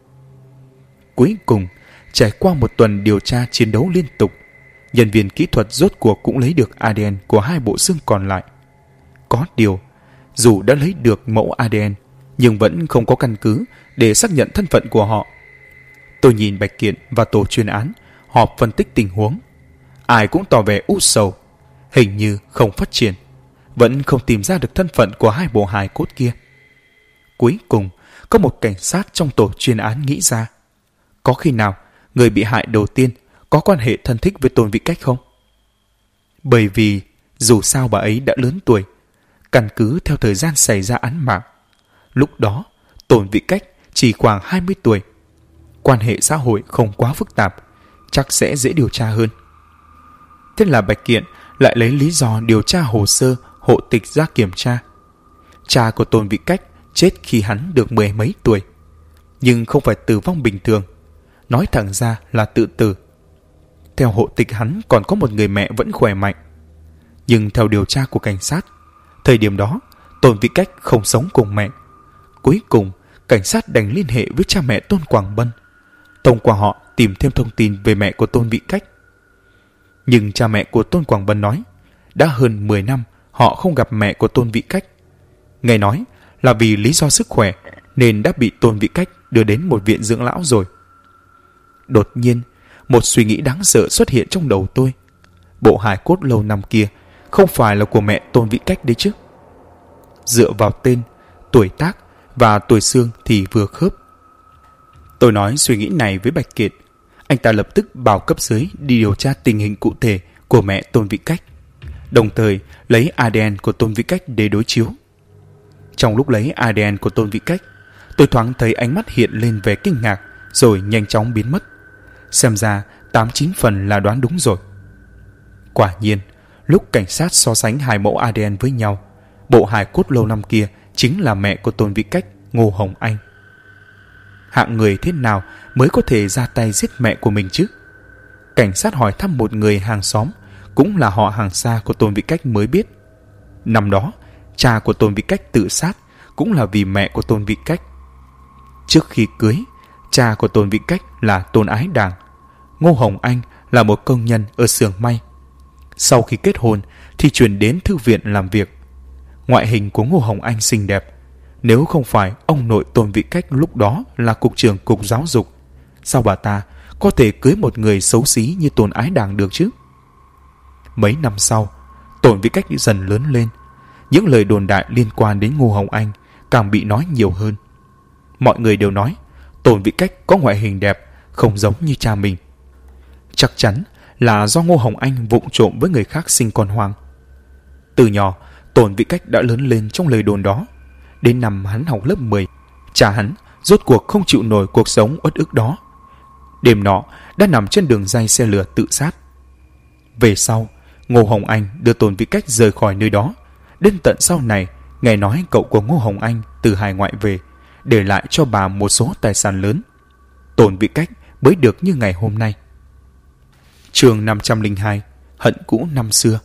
Cuối cùng, trải qua một tuần điều tra chiến đấu liên tục, nhân viên kỹ thuật rốt cuộc cũng lấy được ADN của 2 bộ xương còn lại. Có điều, dù đã lấy được mẫu ADN, nhưng vẫn không có căn cứ để xác nhận thân phận của họ. Tôi nhìn Bạch Kiện và tổ chuyên án họp phân tích tình huống. Ai cũng tỏ vẻ út sầu, hình như không phát triển, vẫn không tìm ra được thân phận của 2 bộ hài cốt kia. Cuối cùng, có một cảnh sát trong tổ chuyên án nghĩ ra: có khi nào người bị hại đầu tiên có quan hệ thân thích với Tôn Vị Cách không? Bởi vì dù sao bà ấy đã lớn tuổi, căn cứ theo thời gian xảy ra án mạng, lúc đó Tôn Vị Cách chỉ khoảng 20 tuổi. Quan hệ xã hội không quá phức tạp, chắc sẽ dễ điều tra hơn. Thế là Bạch Kiện lại lấy lý do điều tra hồ sơ hộ tịch ra kiểm tra. Cha của Tôn Vị Cách chết khi hắn được 10 mấy tuổi, nhưng không phải tử vong bình thường, nói thẳng ra là tự tử. Theo hộ tịch hắn còn có một người mẹ vẫn khỏe mạnh, nhưng theo điều tra của cảnh sát, thời điểm đó Tôn Vị Cách không sống cùng mẹ. Cuối cùng, cảnh sát đành liên hệ với cha mẹ Tôn Quảng Bân, thông qua họ tìm thêm thông tin về mẹ của Tôn Vị Cách. Nhưng cha mẹ của Tôn Quảng Bân nói đã hơn 10 năm họ không gặp mẹ của Tôn Vị Cách. Nghe nói là vì lý do sức khỏe nên đã bị Tôn Vị Cách đưa đến một viện dưỡng lão rồi. Đột nhiên, một suy nghĩ đáng sợ xuất hiện trong đầu tôi. Bộ hài cốt lâu năm kia không phải là của mẹ Tôn Vị Cách đấy chứ? Dựa vào tên, tuổi tác và tuổi xương thì vừa khớp. Tôi nói suy nghĩ này với Bạch Kiệt. Anh ta lập tức bảo cấp dưới đi điều tra tình hình cụ thể của mẹ Tôn Vị Cách, đồng thời lấy ADN của Tôn Vị Cách để đối chiếu. Trong lúc lấy ADN của Tôn Vị Cách, tôi thoáng thấy ánh mắt hiện lên vẻ kinh ngạc rồi nhanh chóng biến mất. Xem ra 8-9 phần là đoán đúng rồi. Quả nhiên, lúc cảnh sát so sánh 2 mẫu ADN với nhau, bộ hài cốt lâu năm kia chính là mẹ của Tôn Vị Cách, Ngô Hồng Anh. Hạng người thế nào mới có thể ra tay giết mẹ của mình chứ? Cảnh sát hỏi thăm một người hàng xóm cũng là họ hàng xa của Tôn Vị Cách mới biết. Năm đó, cha của Tôn Vị Cách tự sát cũng là vì mẹ của Tôn Vị Cách. Trước khi cưới, cha của Tôn Vị Cách là Tôn Ái Đàng. Ngô Hồng Anh là một công nhân ở xưởng may. Sau khi kết hôn thì chuyển đến thư viện làm việc. Ngoại hình của Ngô Hồng Anh xinh đẹp. Nếu không phải ông nội Tôn Vị Cách lúc đó là cục trưởng cục giáo dục, sao bà ta có thể cưới một người xấu xí như Tôn Ái Đàng được chứ? Mấy năm sau, Tôn Vị Cách dần lớn lên. Những lời đồn đại liên quan đến Ngô Hồng Anh càng bị nói nhiều hơn. Mọi người đều nói Tôn Vị Cách có ngoại hình đẹp, không giống như cha mình. Chắc chắn là do Ngô Hồng Anh vụng trộm với người khác sinh con hoang. Từ nhỏ, Tôn Vị Cách đã lớn lên trong lời đồn đó. Đến năm hắn học lớp 10, cha hắn rốt cuộc không chịu nổi cuộc sống uất ức đó. Đêm nọ đã nằm trên đường ray xe lửa tự sát. Về sau, Ngô Hồng Anh đưa Tôn Vị Cách rời khỏi nơi đó. Đến tận sau này, nghe nói cậu của Ngô Hồng Anh từ hải ngoại về, để lại cho bà một số tài sản lớn. Tôn Vị Cách mới được như ngày hôm nay. Chương 502: Hận cũ năm xưa.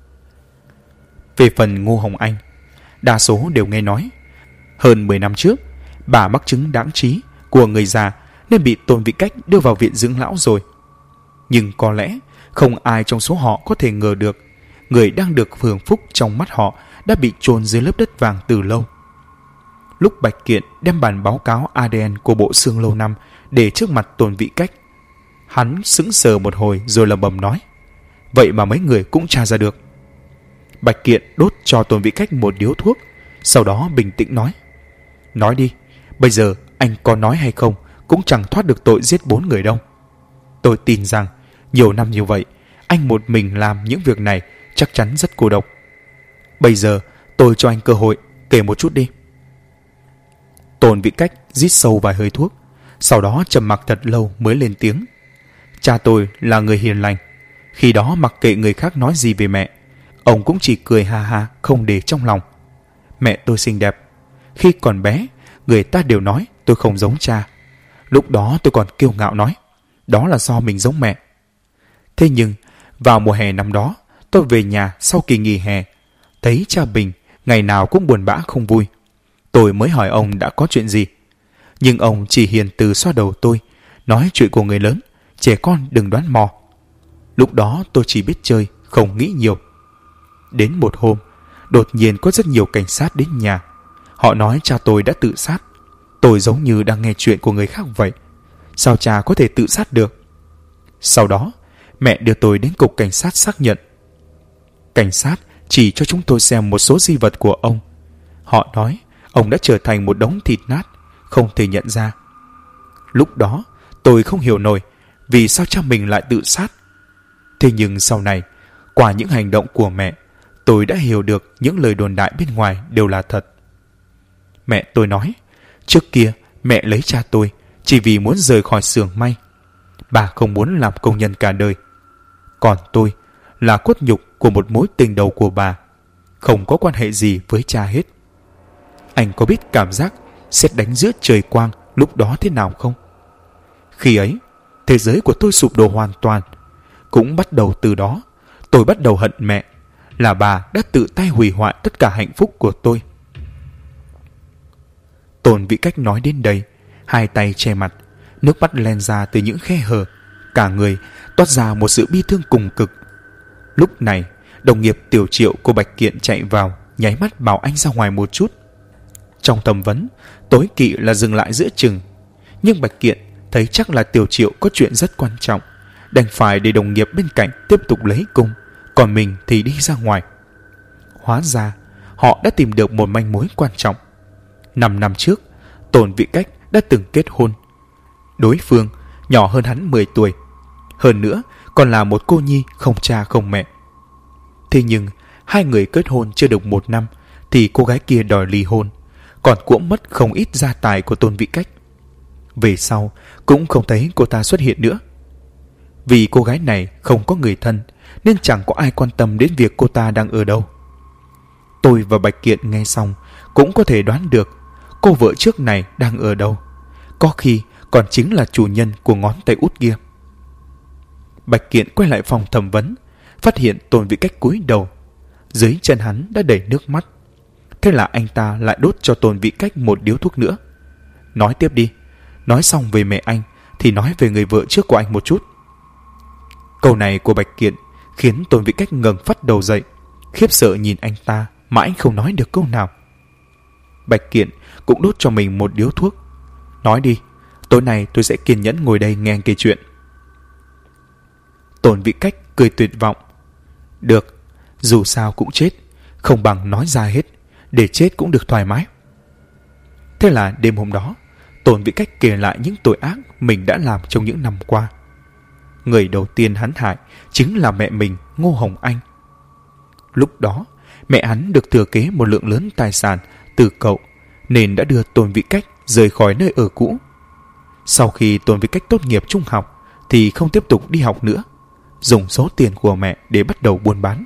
Về phần Ngô Hồng Anh, đa số đều nghe nói hơn 10 năm trước bà mắc chứng đãng trí của người già nên bị Tôn Vị Cách đưa vào viện dưỡng lão rồi. Nhưng có lẽ không ai trong số họ có thể ngờ được người đang được hưởng phúc trong mắt họ đã bị chôn dưới lớp đất vàng từ lâu. Lúc Bạch Kiện đem bản báo cáo ADN của bộ xương lâu năm để trước mặt Tôn Vị Cách, hắn sững sờ một hồi rồi lẩm bẩm nói: vậy mà mấy người cũng tra ra được. Bạch Kiện đốt cho Tôn Vị Cách một điếu thuốc, sau đó bình tĩnh nói: nói đi, bây giờ anh có nói hay không cũng chẳng thoát được tội giết 4 người đâu. Tôi tin rằng nhiều năm như vậy, anh một mình làm những việc này chắc chắn rất cô độc. Bây giờ tôi cho anh cơ hội, kể một chút đi. Tôn Vị Cách rít sâu vài hơi thuốc, sau đó trầm mặc thật lâu mới lên tiếng: cha tôi là người hiền lành. Khi đó mặc kệ người khác nói gì về mẹ, ông cũng chỉ cười ha ha không để trong lòng. Mẹ tôi xinh đẹp. Khi còn bé, người ta đều nói tôi không giống cha. Lúc đó tôi còn kiêu ngạo nói đó là do mình giống mẹ. Thế nhưng vào mùa hè năm đó, tôi về nhà sau kỳ nghỉ hè, thấy cha mình ngày nào cũng buồn bã không vui. Tôi mới hỏi ông đã có chuyện gì, nhưng ông chỉ hiền từ xoa đầu tôi, nói chuyện của người lớn, trẻ con đừng đoán mò. Lúc đó tôi chỉ biết chơi, không nghĩ nhiều. Đến một hôm, đột nhiên có rất nhiều cảnh sát đến nhà. Họ nói cha tôi đã tự sát. Tôi giống như đang nghe chuyện của người khác vậy. Sao cha có thể tự sát được? Sau đó, mẹ đưa tôi đến cục cảnh sát xác nhận. Cảnh sát chỉ cho chúng tôi xem một số di vật của ông. Họ nói ông đã trở thành một đống thịt nát, không thể nhận ra. Lúc đó, tôi không hiểu nổi vì sao cha mình lại tự sát. Thế nhưng sau này, qua những hành động của mẹ, tôi đã hiểu được những lời đồn đại bên ngoài đều là thật. Mẹ tôi nói, trước kia mẹ lấy cha tôi chỉ vì muốn rời khỏi xưởng may. Bà không muốn làm công nhân cả đời. Còn tôi là cốt nhục của một mối tình đầu của bà, không có quan hệ gì với cha hết. Anh có biết cảm giác sét đánh giữa trời quang lúc đó thế nào không? Khi ấy, thế giới của tôi sụp đổ hoàn toàn. Cũng bắt đầu từ đó, tôi bắt đầu hận mẹ, là bà đã tự tay hủy hoại tất cả hạnh phúc của tôi. Tôn Vị Cách nói đến đây, hai tay che mặt, nước mắt len ra từ những khe hở, cả người toát ra một sự bi thương cùng cực. Lúc này, đồng nghiệp Tiểu Triệu của Bạch Kiện chạy vào, nháy mắt bảo anh ra ngoài một chút. Trong thẩm vấn, tối kỵ là dừng lại giữa chừng, nhưng Bạch Kiện thấy chắc là Tiểu Triệu có chuyện rất quan trọng, đành phải để đồng nghiệp bên cạnh tiếp tục lấy cung, còn mình thì đi ra ngoài. Hóa ra, họ đã tìm được một manh mối quan trọng. 5 năm trước, Tôn Vị Cách đã từng kết hôn. Đối phương nhỏ hơn hắn 10 tuổi, hơn nữa còn là một cô nhi không cha không mẹ. Thế nhưng, hai người kết hôn chưa được 1 năm thì cô gái kia đòi ly hôn, còn cũng mất không ít gia tài của Tôn Vị Cách. Về sau, cũng không thấy cô ta xuất hiện nữa. Vì cô gái này không có người thân, nên chẳng có ai quan tâm đến việc cô ta đang ở đâu. Tôi và Bạch Kiện nghe xong cũng có thể đoán được cô vợ trước này đang ở đâu, có khi còn chính là chủ nhân của ngón tay út kia. Bạch Kiện quay lại phòng thẩm vấn, phát hiện Tôn Vị Cách cúi đầu. Dưới chân hắn đã đầy nước mắt. Thế là anh ta lại đốt cho Tôn Vị Cách một điếu thuốc nữa. Nói tiếp đi. Nói xong về mẹ anh thì nói về người vợ trước của anh một chút. Câu này của Bạch Kiện khiến Tôn Vị Cách ngẩng phát đầu dậy, khiếp sợ nhìn anh ta mà anh không nói được câu nào. Bạch Kiện cũng đốt cho mình một điếu thuốc. Nói đi, tối nay tôi sẽ kiên nhẫn ngồi đây nghe anh kể chuyện. Tôn Vị Cách cười tuyệt vọng. Được, dù sao cũng chết, không bằng nói ra hết, để chết cũng được thoải mái. Thế là đêm hôm đó, Tôn Vị Cách kể lại những tội ác mình đã làm trong những năm qua. Người đầu tiên hắn hại chính là mẹ mình, Ngô Hồng Anh. Lúc đó, mẹ hắn được thừa kế một lượng lớn tài sản từ cậu, nên đã đưa Tôn Vị Cách rời khỏi nơi ở cũ. Sau khi Tôn Vị Cách tốt nghiệp trung học thì không tiếp tục đi học nữa, dùng số tiền của mẹ để bắt đầu buôn bán.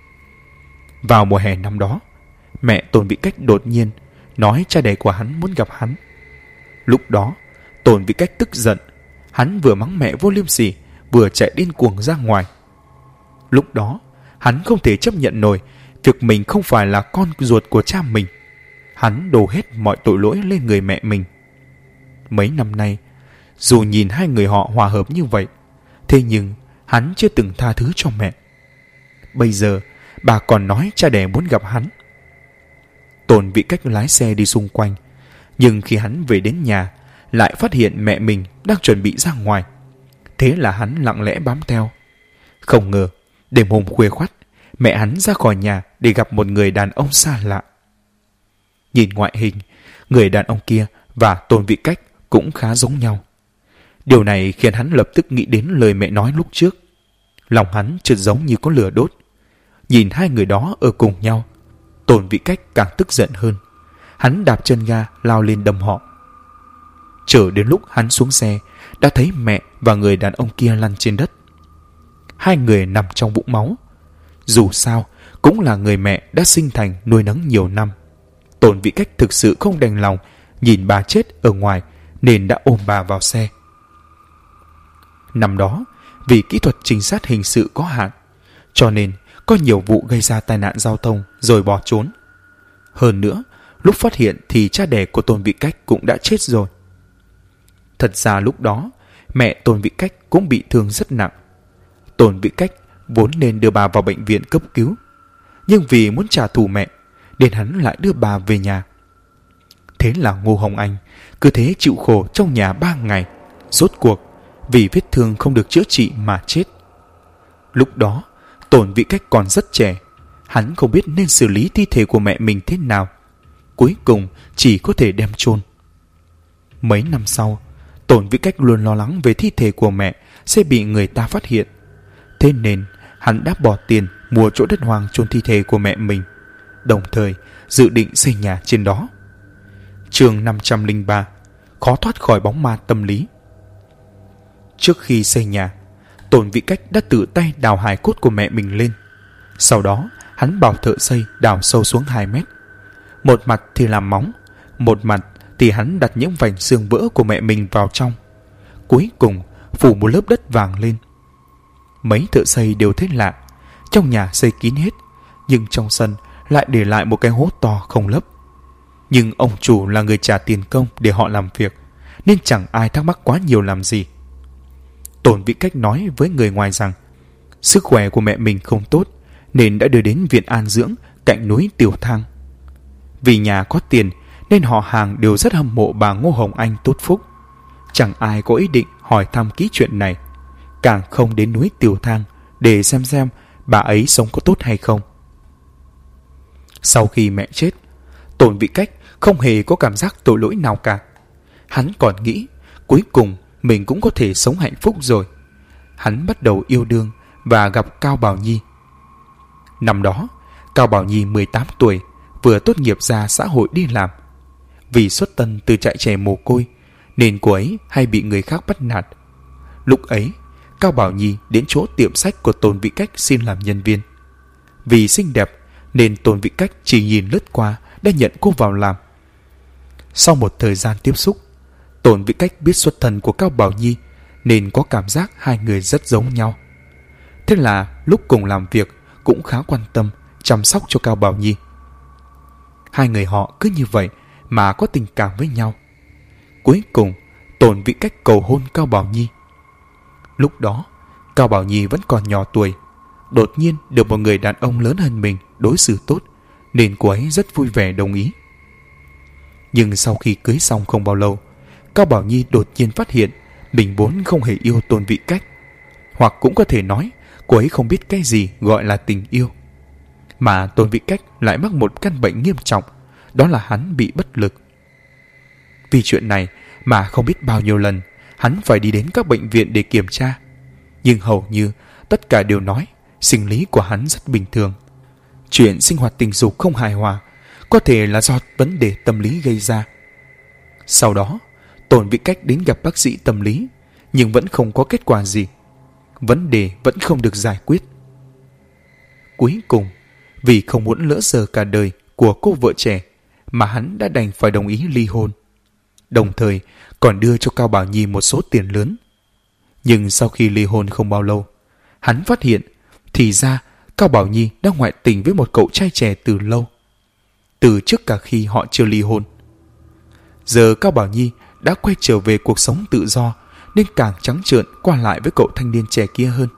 Vào mùa hè năm đó, mẹ Tôn Vị Cách đột nhiên nói cha đẻ của hắn muốn gặp hắn. Lúc đó, Tôn Vị Cách tức giận, hắn vừa mắng mẹ vô liêm sỉ, vừa chạy điên cuồng ra ngoài. Lúc đó, hắn không thể chấp nhận nổi việc mình không phải là con ruột của cha mình. Hắn đổ hết mọi tội lỗi lên người mẹ mình. Mấy năm nay, dù nhìn hai người họ hòa hợp như vậy, thế nhưng hắn chưa từng tha thứ cho mẹ. Bây giờ, bà còn nói cha đẻ muốn gặp hắn. Tôn Vị Cách lái xe đi xung quanh, nhưng khi hắn về đến nhà, lại phát hiện mẹ mình đang chuẩn bị ra ngoài. Thế là hắn lặng lẽ bám theo. Không ngờ, đêm hôm khuya khoắt, mẹ hắn ra khỏi nhà để gặp một người đàn ông xa lạ. Nhìn ngoại hình, người đàn ông kia và Tôn Vị Cách cũng khá giống nhau. Điều này khiến hắn lập tức nghĩ đến lời mẹ nói lúc trước. Lòng hắn chợt giống như có lửa đốt. Nhìn hai người đó ở cùng nhau, Tôn Vị Cách càng tức giận hơn. Hắn đạp chân ga lao lên đâm họ. Chờ đến lúc hắn xuống xe, đã thấy mẹ và người đàn ông kia lăn trên đất. Hai người nằm trong vũng máu. Dù sao, cũng là người mẹ đã sinh thành nuôi nấng nhiều năm. Tôn Vị Cách thực sự không đành lòng nhìn bà chết ở ngoài, nên đã ôm bà vào xe. Năm đó, vì kỹ thuật trinh sát hình sự có hạn, cho nên có nhiều vụ gây ra tai nạn giao thông rồi bỏ trốn. Hơn nữa, lúc phát hiện thì cha đẻ của Tôn Vị Cách cũng đã chết rồi. Thật ra lúc đó, mẹ Tôn Vị Cách cũng bị thương rất nặng. Tôn Vị Cách vốn nên đưa bà vào bệnh viện cấp cứu, nhưng vì muốn trả thù mẹ, nên hắn lại đưa bà về nhà. Thế là Ngô Hồng Anh cứ thế chịu khổ trong nhà 3 ngày, rốt cuộc vì vết thương không được chữa trị mà chết. Lúc đó, Tôn Vị Cách còn rất trẻ, hắn không biết nên xử lý thi thể của mẹ mình thế nào. Cuối cùng chỉ có thể đem chôn. Mấy năm sau, Tôn Vị Cách luôn lo lắng về thi thể của mẹ sẽ bị người ta phát hiện. Thế nên hắn đã bỏ tiền mua chỗ đất hoang chôn thi thể của mẹ mình, đồng thời dự định xây nhà trên đó. Chương 503: Khó thoát khỏi bóng ma tâm lý. Trước khi xây nhà, Tôn Vị Cách đã tự tay đào hài cốt của mẹ mình lên. Sau đó, hắn bảo thợ xây đào sâu xuống 2 mét. Một mặt thì làm móng, một mặt thì hắn đặt những vành xương vỡ của mẹ mình vào trong. Cuối cùng, phủ một lớp đất vàng lên. Mấy thợ xây đều thấy lạ. Trong nhà xây kín hết, nhưng trong sân lại để lại một cái hố to không lấp. Nhưng ông chủ là người trả tiền công để họ làm việc, nên chẳng ai thắc mắc quá nhiều làm gì. Tôn Vị Cách nói với người ngoài rằng sức khỏe của mẹ mình không tốt, nên đã đưa đến viện an dưỡng cạnh núi Tiểu Thang. Vì nhà có tiền nên họ hàng đều rất hâm mộ bà Ngô Hồng Anh tốt phúc. Chẳng ai có ý định hỏi thăm kỹ chuyện này, càng không đến núi Tiểu Thang để xem bà ấy sống có tốt hay không. Sau khi mẹ chết, Tôn Vị Cách không hề có cảm giác tội lỗi nào cả. Hắn còn nghĩ cuối cùng mình cũng có thể sống hạnh phúc rồi. Hắn bắt đầu yêu đương và gặp Cao Bảo Nhi. Năm đó, Cao Bảo Nhi 18 tuổi, vừa tốt nghiệp ra xã hội đi làm. Vì xuất thân từ trại trẻ mồ côi, nên cô ấy hay bị người khác bắt nạt. Lúc ấy, Cao Bảo Nhi đến chỗ tiệm sách của Tôn Vị Cách xin làm nhân viên. Vì xinh đẹp nên Tôn Vị Cách chỉ nhìn lướt qua đã nhận cô vào làm. Sau một thời gian tiếp xúc, Tôn Vị Cách biết xuất thân của Cao Bảo Nhi nên có cảm giác hai người rất giống nhau. Thế là lúc cùng làm việc cũng khá quan tâm chăm sóc cho Cao Bảo Nhi. Hai người họ cứ như vậy mà có tình cảm với nhau. Cuối cùng Tồn Vị Cách cầu hôn Cao Bảo Nhi. Lúc đó Cao Bảo Nhi vẫn còn nhỏ tuổi, đột nhiên được một người đàn ông lớn hơn mình đối xử tốt, nên cô ấy rất vui vẻ đồng ý. Nhưng sau khi cưới xong không bao lâu, Cao Bảo Nhi đột nhiên phát hiện mình vốn không hề yêu Tôn Vị Cách, hoặc cũng có thể nói cô ấy không biết cái gì gọi là tình yêu. Mà Tôn Vị Cách lại mắc một căn bệnh nghiêm trọng, đó là hắn bị bất lực. Vì chuyện này mà không biết bao nhiêu lần hắn phải đi đến các bệnh viện để kiểm tra, nhưng hầu như tất cả đều nói sinh lý của hắn rất bình thường. Chuyện sinh hoạt tình dục không hài hòa có thể là do vấn đề tâm lý gây ra. Sau đó Tôn Vị Cách đến gặp bác sĩ tâm lý, nhưng vẫn không có kết quả gì. Vấn đề vẫn không được giải quyết. Cuối cùng, vì không muốn lỡ giờ cả đời của cô vợ trẻ, mà hắn đã đành phải đồng ý ly hôn, đồng thời còn đưa cho Cao Bảo Nhi một số tiền lớn. Nhưng sau khi ly hôn không bao lâu, hắn phát hiện thì ra Cao Bảo Nhi đã ngoại tình với một cậu trai trẻ từ lâu, từ trước cả khi họ chưa ly hôn. Giờ Cao Bảo Nhi đã quay trở về cuộc sống tự do, nên càng trắng trợn qua lại với cậu thanh niên trẻ kia hơn.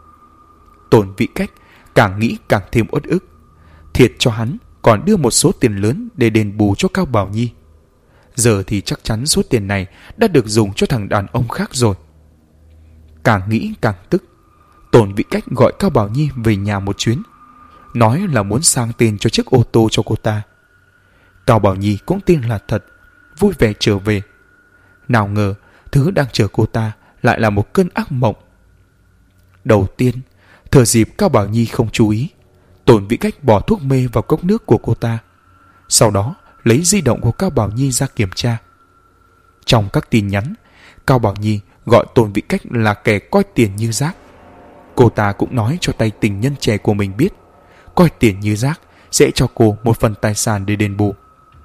Tôn Vị Cách càng nghĩ càng thêm uất ức. Thiệt cho hắn còn đưa một số tiền lớn để đền bù cho Cao Bảo Nhi. Giờ thì chắc chắn số tiền này đã được dùng cho thằng đàn ông khác rồi. Càng nghĩ càng tức, Tôn Vị Cách gọi Cao Bảo Nhi về nhà một chuyến, nói là muốn sang tên cho chiếc ô tô cho cô ta. Cao Bảo Nhi cũng tin là thật, vui vẻ trở về. Nào ngờ thứ đang chờ cô ta lại là một cơn ác mộng. Đầu tiên, thừa dịp Cao Bảo Nhi không chú ý, Tôn Vị Cách bỏ thuốc mê vào cốc nước của cô ta. Sau đó lấy di động của Cao Bảo Nhi ra kiểm tra. Trong các tin nhắn, Cao Bảo Nhi gọi Tôn Vị Cách là kẻ coi tiền như rác. Cô ta cũng nói cho tay tình nhân trẻ của mình biết, coi tiền như rác sẽ cho cô một phần tài sản để đền bù.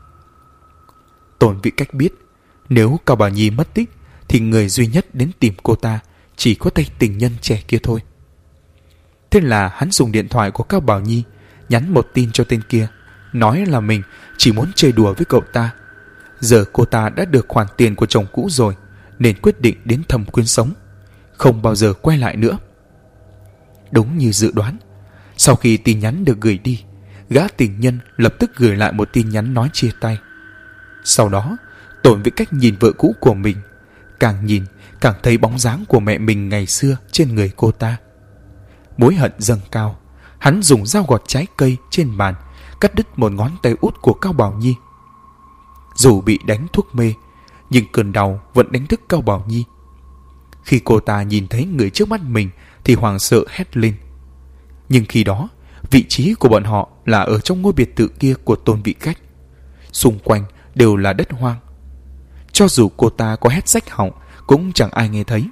Tôn Vị Cách biết, nếu Cao Bảo Nhi mất tích thì người duy nhất đến tìm cô ta chỉ có tay tình nhân trẻ kia thôi. Thế là hắn dùng điện thoại của Cao Bảo Nhi nhắn một tin cho tên kia, nói là mình chỉ muốn chơi đùa với cậu ta. Giờ cô ta đã được khoản tiền của chồng cũ rồi, nên quyết định đến Thâm Quyến sống, không bao giờ quay lại nữa. Đúng như dự đoán, sau khi tin nhắn được gửi đi, gã tình nhân lập tức gửi lại một tin nhắn nói chia tay. Sau đó Tôn Vị Cách nhìn vợ cũ của mình, càng nhìn càng thấy bóng dáng của mẹ mình ngày xưa trên người cô ta. Mối hận dâng cao, hắn dùng dao gọt trái cây trên bàn cắt đứt một ngón tay út của Cao Bảo Nhi. Dù bị đánh thuốc mê, nhưng cơn đau vẫn đánh thức Cao Bảo Nhi. Khi cô ta nhìn thấy người trước mắt mình thì hoảng sợ hét lên. Nhưng khi đó, vị trí của bọn họ là ở trong ngôi biệt thự kia của Tôn Vị Cách. Xung quanh đều là đất hoang. Cho dù cô ta có hét rách họng cũng chẳng ai nghe thấy.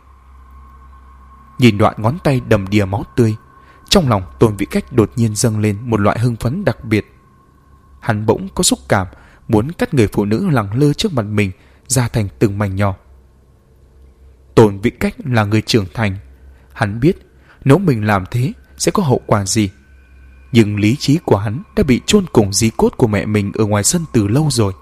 Nhìn đoạn ngón tay đầm đìa máu tươi, trong lòng Tôn Vị Cách đột nhiên dâng lên một loại hưng phấn đặc biệt. Hắn bỗng có xúc cảm muốn cắt người phụ nữ lẳng lơ trước mặt mình ra thành từng mảnh nhỏ. Tôn Vị Cách là người trưởng thành, hắn biết nếu mình làm thế sẽ có hậu quả gì. Nhưng lý trí của hắn đã bị chôn cùng di cốt của mẹ mình ở ngoài sân từ lâu rồi.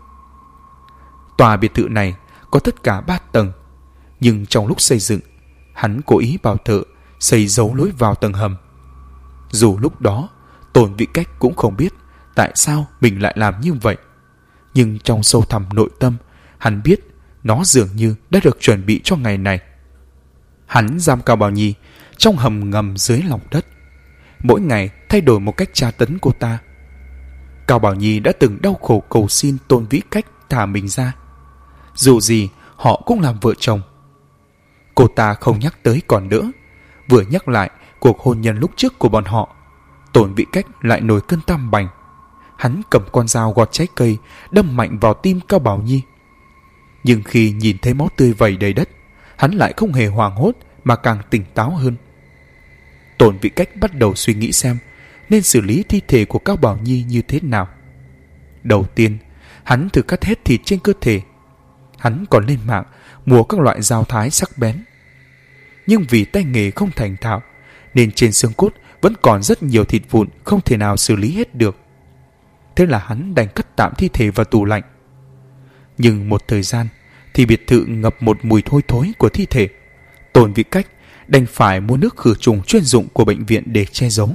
Tòa biệt thự này có tất cả 3 tầng, nhưng trong lúc xây dựng, hắn cố ý bảo thợ xây giấu lối vào tầng hầm. Dù lúc đó Tôn Vị Cách cũng không biết tại sao mình lại làm như vậy, nhưng trong sâu thẳm nội tâm hắn biết nó dường như đã được chuẩn bị cho ngày này. Hắn giam Cao Bảo Nhi trong hầm ngầm dưới lòng đất, mỗi ngày thay đổi một cách tra tấn cô ta. Cao Bảo Nhi đã từng đau khổ cầu xin Tôn Vị Cách thả mình ra. Dù gì họ cũng làm vợ chồng. Cô ta không nhắc tới còn nữa. Vừa nhắc lại cuộc hôn nhân lúc trước của bọn họ, Tôn Vị Cách lại nổi cơn tam bành. Hắn cầm con dao gọt trái cây đâm mạnh vào tim Cao Bảo Nhi. Nhưng khi nhìn thấy máu tươi vẩy đầy đất, hắn lại không hề hoảng hốt mà càng tỉnh táo hơn. Tôn Vị Cách bắt đầu suy nghĩ xem nên xử lý thi thể của Cao Bảo Nhi như thế nào. Đầu tiên, hắn thử cắt hết thịt trên cơ thể. Hắn còn lên mạng mua các loại dao thái sắc bén. Nhưng vì tay nghề không thành thạo nên trên xương cốt vẫn còn rất nhiều thịt vụn không thể nào xử lý hết được. Thế là hắn đành cất tạm thi thể vào tủ lạnh. Nhưng một thời gian thì biệt thự ngập một mùi hôi thối của thi thể. Tôn Vĩ Cách đành phải mua nước khử trùng chuyên dụng của bệnh viện để che giấu.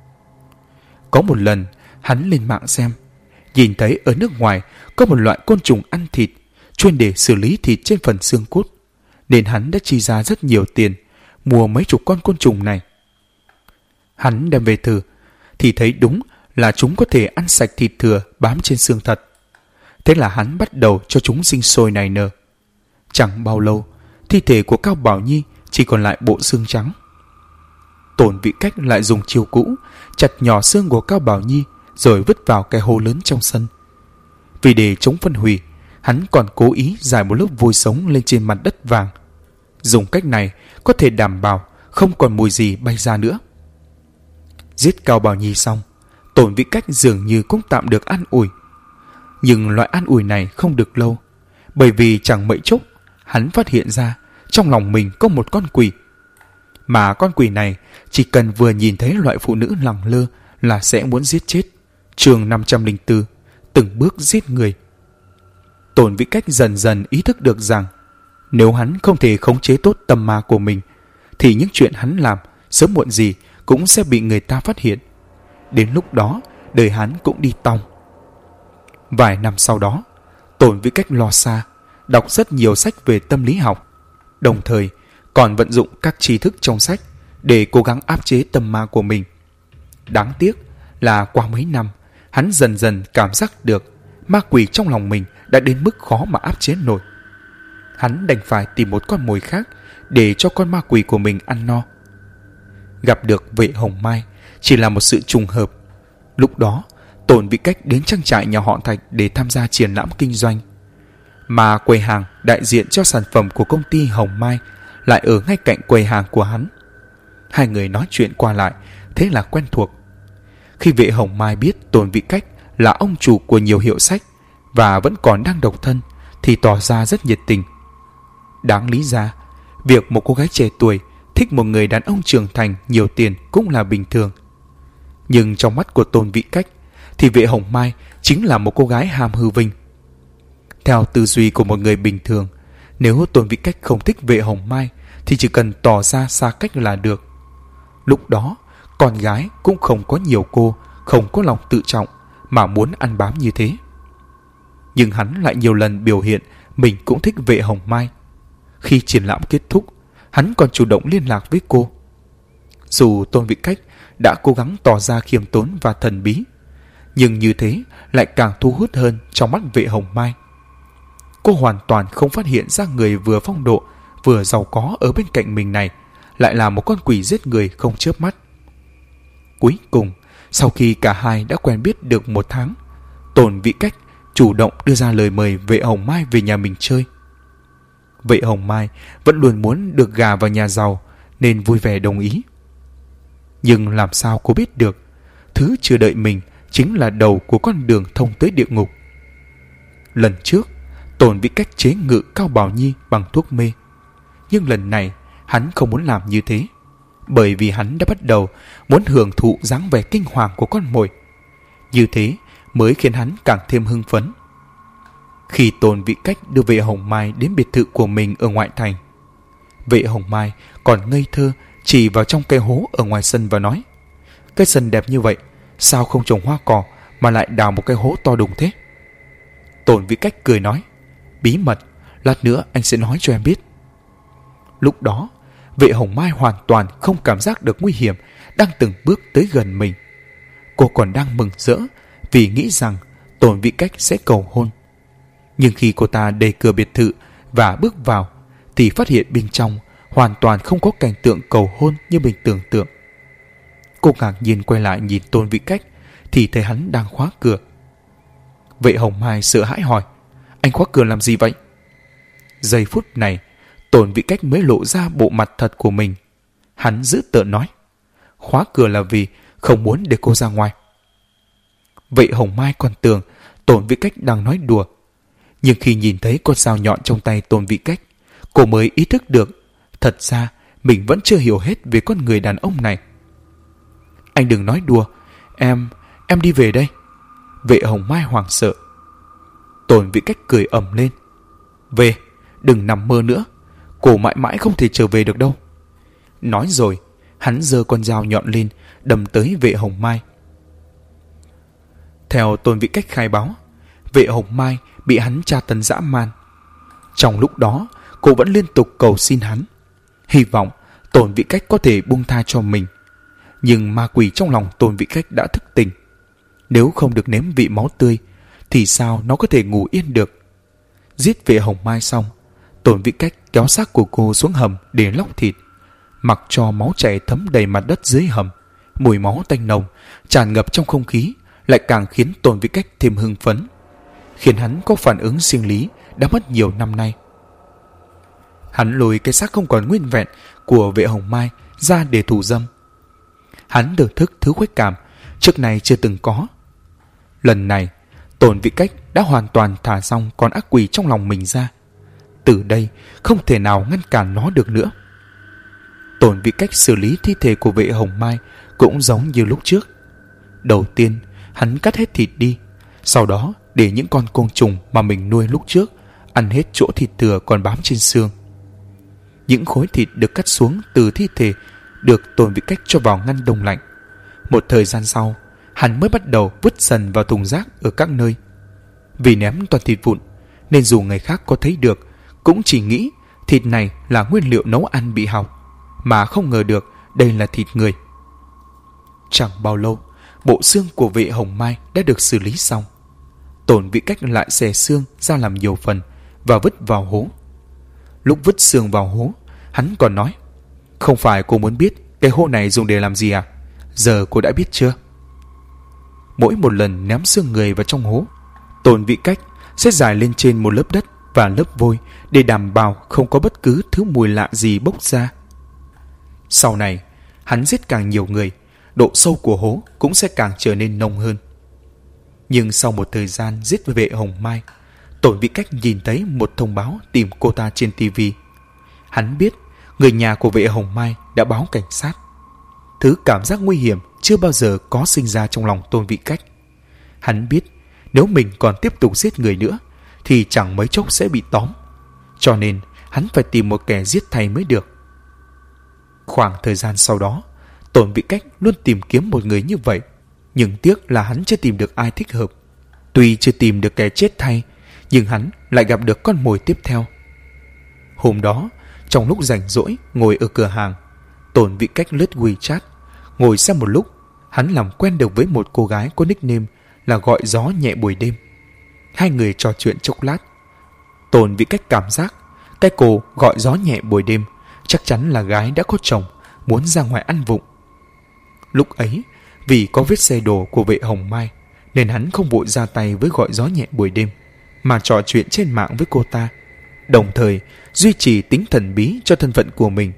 Có một lần hắn lên mạng xem, nhìn thấy ở nước ngoài có một loại côn trùng ăn thịt chuyên để xử lý thịt trên phần xương cốt, nên hắn đã chi ra rất nhiều tiền mua mấy chục con côn trùng này. Hắn đem về thử thì thấy đúng là chúng có thể ăn sạch thịt thừa bám trên xương thật. Thế là hắn bắt đầu cho chúng sinh sôi nảy nở. Chẳng bao lâu, thi thể của Cao Bảo Nhi chỉ còn lại bộ xương trắng. Tôn Vĩ Cách lại dùng chiêu cũ chặt nhỏ xương của Cao Bảo Nhi rồi vứt vào cái hố lớn trong sân. Vì để chống phân hủy, hắn còn cố ý rải một lớp vôi sống lên trên mặt đất vàng. Dùng cách này có thể đảm bảo không còn mùi gì bay ra nữa. Giết Cao Bảo Nhi xong, Tôn Vĩ Cách dường như cũng tạm được an ủi. Nhưng loại an ủi này không được lâu, bởi vì chẳng mấy chốc hắn phát hiện ra trong lòng mình có một con quỷ. Mà con quỷ này chỉ cần vừa nhìn thấy loại phụ nữ lẳng lơ là sẽ muốn giết chết. Chương 504, từng bước giết người. Tôn Vĩ Cách dần dần ý thức được rằng nếu hắn không thể khống chế tốt tâm ma của mình thì những chuyện hắn làm sớm muộn gì cũng sẽ bị người ta phát hiện. Đến lúc đó đời hắn cũng đi tong. Vài năm sau đó, Tôn Vĩ Cách lo xa đọc rất nhiều sách về tâm lý học, đồng thời còn vận dụng các tri thức trong sách để cố gắng áp chế tâm ma của mình. Đáng tiếc là qua mấy năm, hắn dần dần cảm giác được ma quỷ trong lòng mình đã đến mức khó mà áp chế nổi. Hắn đành phải tìm một con mồi khác để cho con ma quỷ của mình ăn no. Gặp được Vệ Hồng Mai chỉ là một sự trùng hợp. Lúc đó, Tôn Vĩ Cách đến trang trại nhà họ Thạch để tham gia triển lãm kinh doanh. Mà quầy hàng đại diện cho sản phẩm của công ty Hồng Mai lại ở ngay cạnh quầy hàng của hắn. Hai người nói chuyện qua lại, thế là quen thuộc. Khi Vệ Hồng Mai biết Tôn Vĩ Cách là ông chủ của nhiều hiệu sách và vẫn còn đang độc thân thì tỏ ra rất nhiệt tình. Đáng lý ra, việc một cô gái trẻ tuổi thích một người đàn ông trưởng thành nhiều tiền cũng là bình thường. Nhưng trong mắt của Tôn Vĩ Cách thì Vệ Hồng Mai chính là một cô gái ham hư vinh. Theo tư duy của một người bình thường, nếu Tôn Vĩ Cách không thích Vệ Hồng Mai thì chỉ cần tỏ ra xa cách là được. Lúc đó, con gái cũng không có nhiều cô không có lòng tự trọng mà muốn ăn bám như thế. Nhưng hắn lại nhiều lần biểu hiện mình cũng thích Vệ Hồng Mai. Khi triển lãm kết thúc, hắn còn chủ động liên lạc với cô. Dù Tôn Vĩ Cách đã cố gắng tỏ ra khiêm tốn và thần bí, nhưng như thế lại càng thu hút hơn trong mắt Vệ Hồng Mai. Cô hoàn toàn không phát hiện ra người vừa phong độ vừa giàu có ở bên cạnh mình này lại là một con quỷ giết người không chớp mắt. Cuối cùng, sau khi cả hai đã quen biết được một tháng, Tôn Vĩ Cách chủ động đưa ra lời mời Vệ Hồng Mai về nhà mình chơi. Vệ Hồng Mai vẫn luôn muốn được gà vào nhà giàu nên vui vẻ đồng ý. Nhưng làm sao cô biết được thứ chưa đợi mình chính là đầu của con đường thông tới địa ngục. Lần trước, Tôn Vĩ Cách chế ngự Cao Bảo Nhi bằng thuốc mê. Nhưng lần này hắn không muốn làm như thế, bởi vì hắn đã bắt đầu muốn hưởng thụ dáng vẻ kinh hoàng của con mồi. Như thế mới khiến hắn càng thêm hưng phấn. Khi Tôn Vĩ Cách đưa Vệ Hồng Mai đến biệt thự của mình ở ngoại thành, Vệ Hồng Mai còn ngây thơ chỉ vào trong cây hố ở ngoài sân và nói: "Cái sân đẹp như vậy, sao không trồng hoa cỏ mà lại đào một cái hố to đùng thế?" Tôn Vĩ Cách cười nói: "Bí mật, lát nữa anh sẽ nói cho em biết." Lúc đó, Vệ Hồng Mai hoàn toàn không cảm giác được nguy hiểm đang từng bước tới gần mình. Cô còn đang mừng rỡ vì nghĩ rằng Tôn Vĩ Cách sẽ cầu hôn. Nhưng khi cô ta đẩy cửa biệt thự và bước vào thì phát hiện bên trong hoàn toàn không có cảnh tượng cầu hôn như mình tưởng tượng. Cô ngạc nhiên quay lại nhìn Tôn Vĩ Cách thì thấy hắn đang khóa cửa. Vệ Hồng Mai sợ hãi hỏi: "Anh khóa cửa làm gì vậy?" Giây phút này, Tôn Vĩ Cách mới lộ ra bộ mặt thật của mình. Hắn dữ tợn nói: "Khóa cửa là vì không muốn để cô ra ngoài." Vệ Hồng Mai còn tưởng Tôn Vĩ Cách đang nói đùa. Nhưng khi nhìn thấy con dao nhọn trong tay Tôn Vĩ Cách, cô mới ý thức được thật ra mình vẫn chưa hiểu hết về con người đàn ông này. Anh đừng nói đùa, em đi về đây. Vệ Hồng Mai hoảng sợ. Tôn Vĩ Cách cười ầm lên. Về, đừng nằm mơ nữa, cô mãi mãi không thể trở về được đâu. Nói rồi, hắn giơ con dao nhọn lên, đâm tới Vệ Hồng Mai. Theo Tôn Vĩ Cách khai báo, Vệ Hồng Mai bị hắn tra tấn dã man. Trong lúc đó, cô vẫn liên tục cầu xin hắn, hy vọng Tôn Vĩ Cách có thể buông tha cho mình. Nhưng ma quỷ trong lòng Tôn Vĩ Cách đã thức tỉnh. Nếu không được nếm vị máu tươi, thì sao nó có thể ngủ yên được? Giết Vệ Hồng Mai xong, Tôn Vĩ Cách kéo xác của cô xuống hầm để lóc thịt, mặc cho máu chảy thấm đầy mặt đất dưới hầm. Mùi máu tanh nồng tràn ngập trong không khí, lại càng khiến Tôn Vĩ Cách thêm hưng phấn, khiến hắn có phản ứng sinh lý đã mất nhiều năm nay. Hắn lôi cái xác không còn nguyên vẹn của Vệ Hồng Mai ra để thủ dâm. Hắn được thức thứ khuếch cảm trước này chưa từng có. Lần này, Tôn Vĩ Cách đã hoàn toàn thả xong con ác quỷ trong lòng mình ra. Từ đây không thể nào ngăn cản nó được nữa. Tôn Vĩ Cách xử lý thi thể của Vệ Hồng Mai cũng giống như lúc trước. Đầu tiên, hắn cắt hết thịt đi, sau đó để những con côn trùng mà mình nuôi lúc trước ăn hết chỗ thịt thừa còn bám trên xương. Những khối thịt được cắt xuống từ thi thể được Tôn Vĩ Cách cho vào ngăn đông lạnh. Một thời gian sau, hắn mới bắt đầu vứt dần vào thùng rác ở các nơi. Vì ném toàn thịt vụn, nên dù người khác có thấy được, cũng chỉ nghĩ thịt này là nguyên liệu nấu ăn bị hỏng, mà không ngờ được đây là thịt người. Chẳng bao lâu, bộ xương của Vệ Hồng Mai đã được xử lý xong. Tôn Vĩ Cách lại xẻ xương ra làm nhiều phần và vứt vào hố. Lúc vứt xương vào hố, hắn còn nói: không phải cô muốn biết cái hố này dùng để làm gì à? Giờ cô đã biết chưa? Mỗi một lần ném xương người vào trong hố, Tôn Vĩ Cách sẽ rải lên trên một lớp đất và lớp vôi để đảm bảo không có bất cứ thứ mùi lạ gì bốc ra. Sau này, hắn giết càng nhiều người, độ sâu của hố cũng sẽ càng trở nên nông hơn. Nhưng sau một thời gian giết với Vệ Hồng Mai, Tôn Vĩ Cách nhìn thấy một thông báo tìm cô ta trên TV. Hắn biết người nhà của Vệ Hồng Mai đã báo cảnh sát. Thứ cảm giác nguy hiểm chưa bao giờ có sinh ra trong lòng Tôn Vĩ Cách. Hắn biết nếu mình còn tiếp tục giết người nữa thì chẳng mấy chốc sẽ bị tóm, cho nên hắn phải tìm một kẻ giết thay mới được. Khoảng thời gian sau đó, Tôn Vĩ Cách luôn tìm kiếm một người như vậy, nhưng tiếc là hắn chưa tìm được ai thích hợp. Tuy chưa tìm được kẻ chết thay, nhưng hắn lại gặp được con mồi tiếp theo. Hôm đó, trong lúc rảnh rỗi ngồi ở cửa hàng, Tôn Vĩ Cách lướt WeChat. Ngồi xem một lúc, hắn làm quen được với một cô gái có nickname là Gọi Gió Nhẹ Buổi Đêm. Hai người trò chuyện chốc lát. Tôn Vĩ Cách cảm giác cái cô Gọi Gió Nhẹ Buổi Đêm chắc chắn là gái đã có chồng, muốn ra ngoài ăn vụng. Lúc ấy, vì có vết xe đổ của Vệ Hồng Mai, nên hắn không vội ra tay với Gọi Gió Nhẹ Buổi Đêm, mà trò chuyện trên mạng với cô ta, đồng thời duy trì tính thần bí cho thân phận của mình.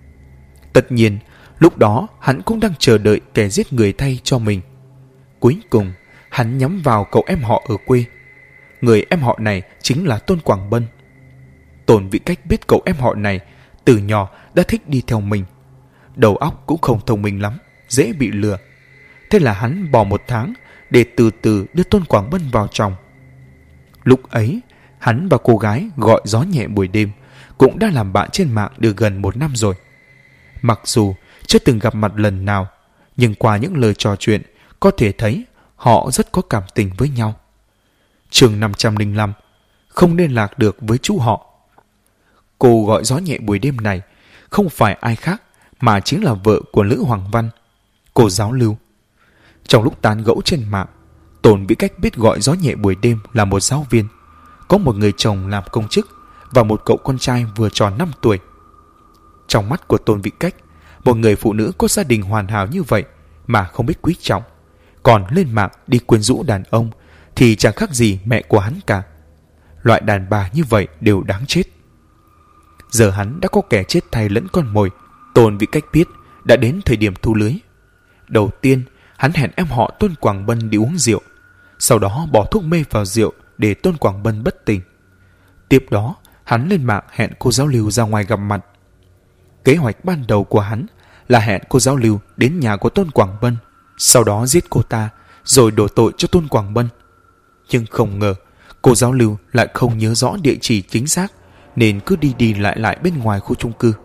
Tất nhiên, lúc đó hắn cũng đang chờ đợi kẻ giết người thay cho mình. Cuối cùng, hắn nhắm vào cậu em họ ở quê. Người em họ này chính là Tôn Quảng Bân. Tôn Vĩ Cách biết cậu em họ này từ nhỏ đã thích đi theo mình. Đầu óc cũng không thông minh lắm, dễ bị lừa. Thế là hắn bỏ 1 tháng để từ từ đưa Tôn Quảng Bân vào chồng. Lúc ấy, hắn và cô gái Gọi Gió Nhẹ Buổi Đêm cũng đã làm bạn trên mạng được gần 1 năm rồi. Mặc dù chưa từng gặp mặt lần nào, nhưng qua những lời trò chuyện có thể thấy họ rất có cảm tình với nhau. Chương 505: Không liên lạc được với chú họ. Cô Gọi Gió Nhẹ Buổi Đêm này không phải ai khác mà chính là vợ của Lữ Hoàng Văn, cô giáo Lưu. Trong lúc tán gẫu trên mạng, Tôn Vĩ Cách biết Gọi Gió Nhẹ Buổi Đêm là một giáo viên, có một người chồng làm công chức và một cậu con trai vừa tròn 5 tuổi. Trong mắt của Tôn Vĩ Cách, một người phụ nữ có gia đình hoàn hảo như vậy mà không biết quý trọng, còn lên mạng đi quyến rũ đàn ông thì chẳng khác gì mẹ của hắn cả. Loại đàn bà như vậy đều đáng chết. Giờ hắn đã có kẻ chết thay lẫn con mồi. Tôn Vĩ Cách biết đã đến thời điểm thu lưới. Đầu tiên, hắn hẹn em họ Tôn Quảng Bân đi uống rượu, sau đó bỏ thuốc mê vào rượu để Tôn Quảng Bân bất tỉnh. Tiếp đó, hắn lên mạng hẹn cô giáo Lưu ra ngoài gặp mặt. Kế hoạch ban đầu của hắn là hẹn cô giáo Lưu đến nhà của Tôn Quảng Bân, sau đó giết cô ta rồi đổ tội cho Tôn Quảng Bân. Nhưng không ngờ cô giáo Lưu lại không nhớ rõ địa chỉ chính xác, nên cứ đi đi lại lại bên ngoài khu chung cư.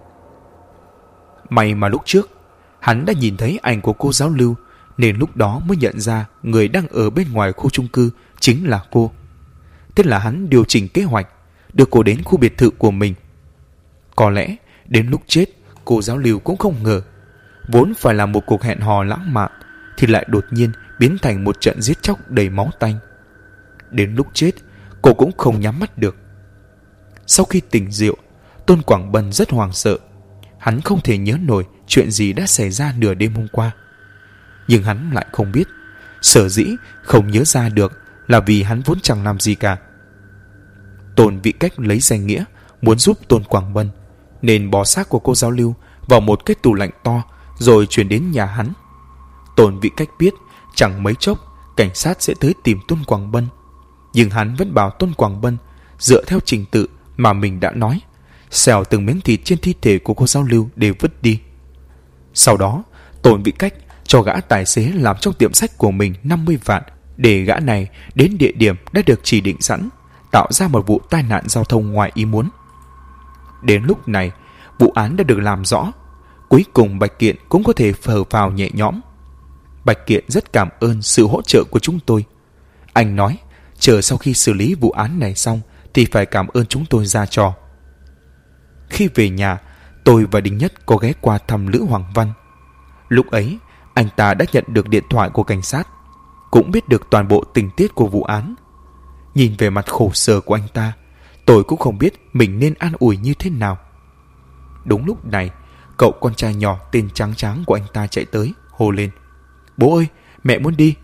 May mà lúc trước hắn đã nhìn thấy ảnh của cô giáo Lưu, nên lúc đó mới nhận ra người đang ở bên ngoài khu chung cư chính là cô. Thế là hắn điều chỉnh kế hoạch, đưa cô đến khu biệt thự của mình. Có lẽ đến lúc chết, cô giáo Lưu cũng không ngờ, vốn phải là một cuộc hẹn hò lãng mạn thì lại đột nhiên biến thành một trận giết chóc đầy máu tanh. Đến lúc chết, cô cũng không nhắm mắt được. Sau khi tỉnh rượu, Tôn Quảng Bân rất hoảng sợ. Hắn không thể nhớ nổi chuyện gì đã xảy ra nửa đêm hôm qua. Nhưng hắn lại không biết, sở dĩ không nhớ ra được là vì hắn vốn chẳng làm gì cả. Tôn Vị Cách lấy danh nghĩa muốn giúp Tôn Quảng Bân, nên bỏ xác của cô giáo Lưu vào một cái tủ lạnh to rồi chuyển đến nhà hắn. Tôn Vị Cách biết chẳng mấy chốc cảnh sát sẽ tới tìm Tôn Quảng Bân, nhưng hắn vẫn bảo Tôn Quảng Bân dựa theo trình tự mà mình đã nói, xẻo từng miếng thịt trên thi thể của cô giáo Lưu để vứt đi. Sau đó Tôn Vị Cách cho gã tài xế làm trong tiệm sách của mình 50 vạn để gã này đến địa điểm đã được chỉ định sẵn, tạo ra một vụ tai nạn giao thông ngoài ý muốn. Đến lúc này, vụ án đã được làm rõ. Cuối cùng Bạch Kiện cũng có thể thở phào nhẹ nhõm. Bạch Kiện rất cảm ơn sự hỗ trợ của chúng tôi. Anh nói, chờ sau khi xử lý vụ án này xong thì phải cảm ơn chúng tôi ra trò. Khi về nhà, tôi và Đinh Nhất có ghé qua thăm Lữ Hoàng Văn. Lúc ấy, anh ta đã nhận được điện thoại của cảnh sát, cũng biết được toàn bộ tình tiết của vụ án. Nhìn về mặt khổ sở của anh ta, tôi cũng không biết mình nên an ủi như thế nào. Đúng lúc này, cậu con trai nhỏ tên Tráng Tráng của anh ta chạy tới, hô lên: "Bố ơi, mẹ muốn đi."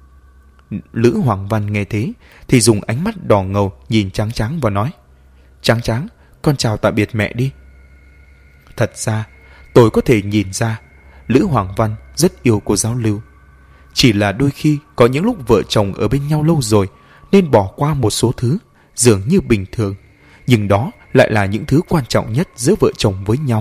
Lữ Hoàng Văn nghe thế thì dùng ánh mắt đỏ ngầu nhìn Tráng Tráng và nói: "Tráng Tráng, con chào tạm biệt mẹ đi." Thật ra, tôi có thể nhìn ra Lữ Hoàng Văn rất yêu cô giáo Lưu. Chỉ là đôi khi có những lúc vợ chồng ở bên nhau lâu rồi nên bỏ qua một số thứ dường như bình thường, nhưng đó lại là những thứ quan trọng nhất giữa vợ chồng với nhau.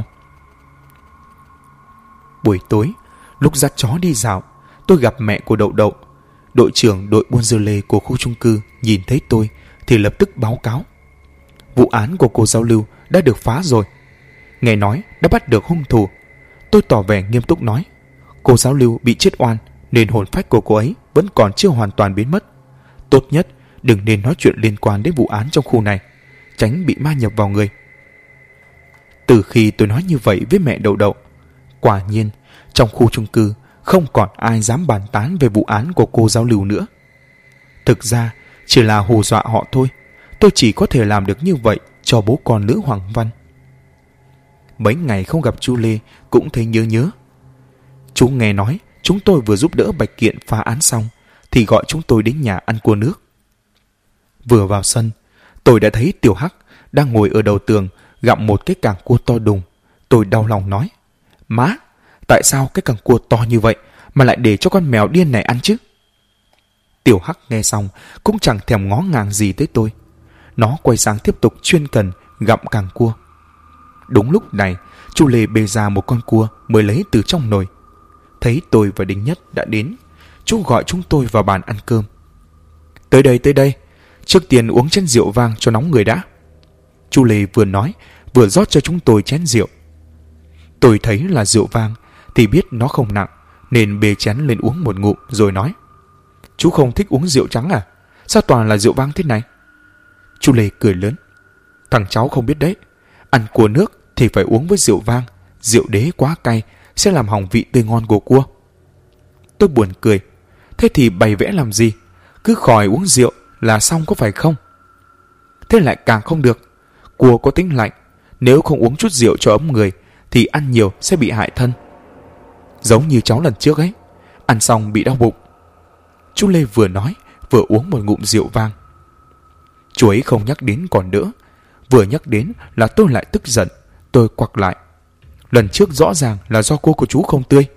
Buổi tối, lúc dắt chó đi dạo, tôi gặp mẹ của Đậu Đậu. Đội trưởng đội buôn dưa lê của khu chung cư nhìn thấy tôi thì lập tức báo cáo: "Vụ án của cô giáo Lưu đã được phá rồi. Nghe nói đã bắt được hung thủ." Tôi tỏ vẻ nghiêm túc nói: "Cô giáo Lưu bị chết oan nên hồn phách của cô ấy vẫn còn chưa hoàn toàn biến mất. Tốt nhất đừng nên nói chuyện liên quan đến vụ án trong khu này, tránh bị ma nhập vào người." Từ khi tôi nói như vậy với mẹ Đậu Đậu, quả nhiên trong khu chung cư không còn ai dám bàn tán về vụ án của cô giáo Lưu nữa. Thực ra chỉ là hù dọa họ thôi. Tôi chỉ có thể làm được như vậy cho bố con Lữ Hoàng Văn. Mấy ngày không gặp chú Lê cũng thấy nhớ nhớ. Chú nghe nói chúng tôi vừa giúp đỡ Bạch Kiện phá án xong thì gọi chúng tôi đến nhà ăn cua nước. Vừa vào sân, tôi đã thấy Tiểu Hắc đang ngồi ở đầu tường gặm một cái càng cua to đùng. Tôi đau lòng nói: "Má, tại sao cái càng cua to như vậy mà lại để cho con mèo điên này ăn chứ?" Tiểu Hắc nghe xong cũng chẳng thèm ngó ngàng gì tới tôi. Nó quay sang tiếp tục chuyên cần gặm càng cua. Đúng lúc này, chú Lê bê ra một con cua mới lấy từ trong nồi. Thấy tôi và Đinh Nhất đã đến, chú gọi chúng tôi vào bàn ăn cơm. Tới đây, trước tiên uống chén rượu vang cho nóng người đã." Chú Lê vừa nói vừa rót cho chúng tôi chén rượu. Tôi thấy là rượu vang thì biết nó không nặng, nên bê chén lên uống một ngụm rồi nói: "Chú không thích uống rượu trắng à? Sao toàn là rượu vang thế này?" Chú Lê cười lớn: "Thằng cháu không biết đấy, ăn cua nước thì phải uống với rượu vang, rượu đế quá cay sẽ làm hỏng vị tươi ngon của cua." Tôi buồn cười: "Thế thì bày vẽ làm gì? Cứ khỏi uống rượu là xong có phải không?" Thế lại càng không được. Cua có tính lạnh, nếu không uống chút rượu cho ấm người thì ăn nhiều sẽ bị hại thân. Giống như cháu lần trước ấy, ăn xong bị đau bụng. Chú Lê vừa nói vừa uống một ngụm rượu vang. Chú ấy không nhắc đến còn đỡ, vừa nhắc đến là tôi lại tức giận. Tôi quặc lại: "Lần trước rõ ràng là do cô của chú không tươi.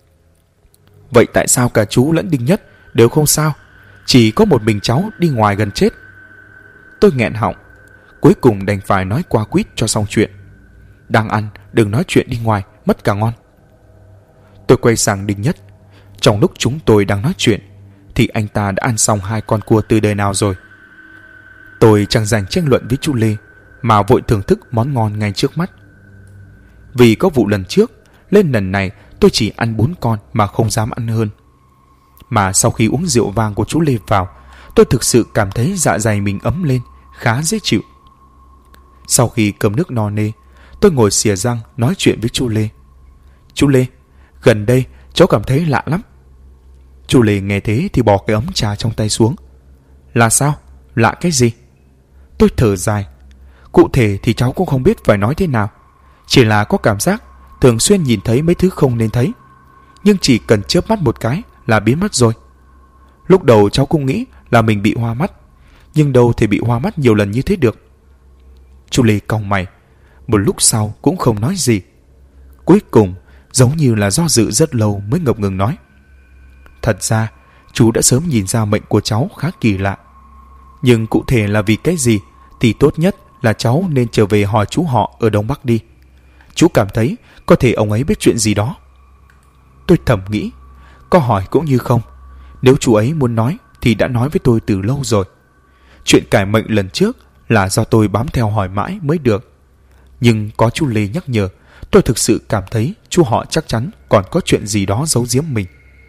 Vậy tại sao cả chú lẫn Đinh Nhất đều không sao, chỉ có một mình cháu đi ngoài gần chết?" Tôi nghẹn họng, cuối cùng đành phải nói qua quýt cho xong chuyện. đang ăn, đừng nói chuyện đi ngoài, mất cả ngon. Tôi quay sang Đinh Nhất. Trong lúc chúng tôi đang nói chuyện thì anh ta đã ăn xong 2 con cua từ đời nào rồi. Tôi chẳng dành tranh luận với chú Lê mà vội thưởng thức món ngon ngay trước mắt. Vì có vụ lần trước, lên lần này tôi chỉ ăn 4 con mà không dám ăn hơn. Mà sau khi uống rượu vang của chú Lê vào, tôi thực sự cảm thấy dạ dày mình ấm lên, khá dễ chịu. Sau khi cơm nước no nê, tôi ngồi xìa răng nói chuyện với chú Lê. Chú Lê, gần đây cháu cảm thấy lạ lắm. Chú Lê nghe thế thì bỏ cái ấm trà trong tay xuống. Là sao? Lạ cái gì? Tôi thở dài. Cụ thể thì cháu cũng không biết phải nói thế nào. Chỉ là có cảm giác thường xuyên nhìn thấy mấy thứ không nên thấy, nhưng chỉ cần chớp mắt một cái là biến mất rồi. Lúc đầu cháu cũng nghĩ là mình bị hoa mắt, nhưng đâu thể bị hoa mắt nhiều lần như thế được. Chú Lê cau mày, một lúc sau cũng không nói gì. Cuối cùng giống như là do dự rất lâu mới ngập ngừng nói. Thật ra chú đã sớm nhìn ra mệnh của cháu khá kỳ lạ, nhưng cụ thể là vì cái gì thì tốt nhất là cháu nên trở về hỏi chú họ ở Đông Bắc đi. Chú cảm thấy có thể ông ấy biết chuyện gì đó. Tôi thầm nghĩ, có hỏi cũng như không. Nếu chú ấy muốn nói thì đã nói với tôi từ lâu rồi. Chuyện cải mệnh lần trước là do tôi bám theo hỏi mãi mới được. Nhưng có chú Lê nhắc nhở, tôi thực sự cảm thấy chú họ chắc chắn còn có chuyện gì đó giấu giếm mình.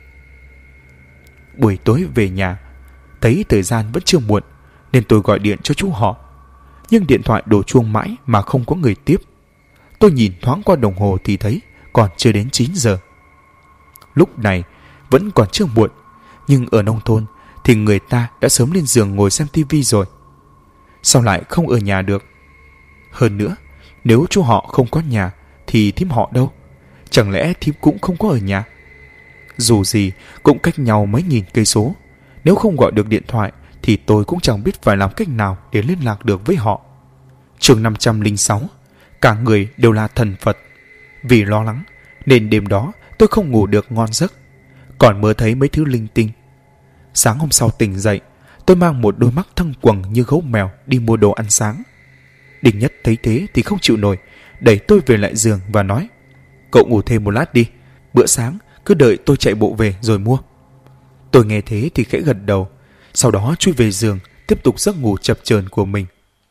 Buổi tối về nhà, thấy thời gian vẫn chưa muộn nên tôi gọi điện cho chú họ. Nhưng điện thoại đổ chuông mãi mà không có người tiếp. Tôi nhìn thoáng qua đồng hồ thì thấy còn chưa đến 9 giờ. Lúc này vẫn còn chưa muộn, nhưng ở nông thôn thì người ta đã sớm lên giường ngồi xem tivi rồi. Sao lại không ở nhà được? Hơn nữa, nếu chú họ không có nhà thì thím họ đâu? Chẳng lẽ thím cũng không có ở nhà? Dù gì cũng cách nhau mấy nghìn cây số. Nếu không gọi được điện thoại thì tôi cũng chẳng biết phải làm cách nào để liên lạc được với họ. Chương 506. Cả người đều là thần Phật. Vì lo lắng nên đêm đó tôi không ngủ được ngon giấc, còn mơ thấy mấy thứ linh tinh. Sáng hôm sau tỉnh dậy, tôi mang một đôi mắt thâm quầng như gấu mèo đi mua đồ ăn sáng. Đinh Nhất thấy thế thì không chịu nổi, đẩy tôi về lại giường và nói: Cậu ngủ thêm một lát đi, bữa sáng cứ đợi tôi chạy bộ về rồi mua. Tôi nghe thế thì khẽ gật đầu, sau đó chui về giường tiếp tục giấc ngủ chập chờn của mình.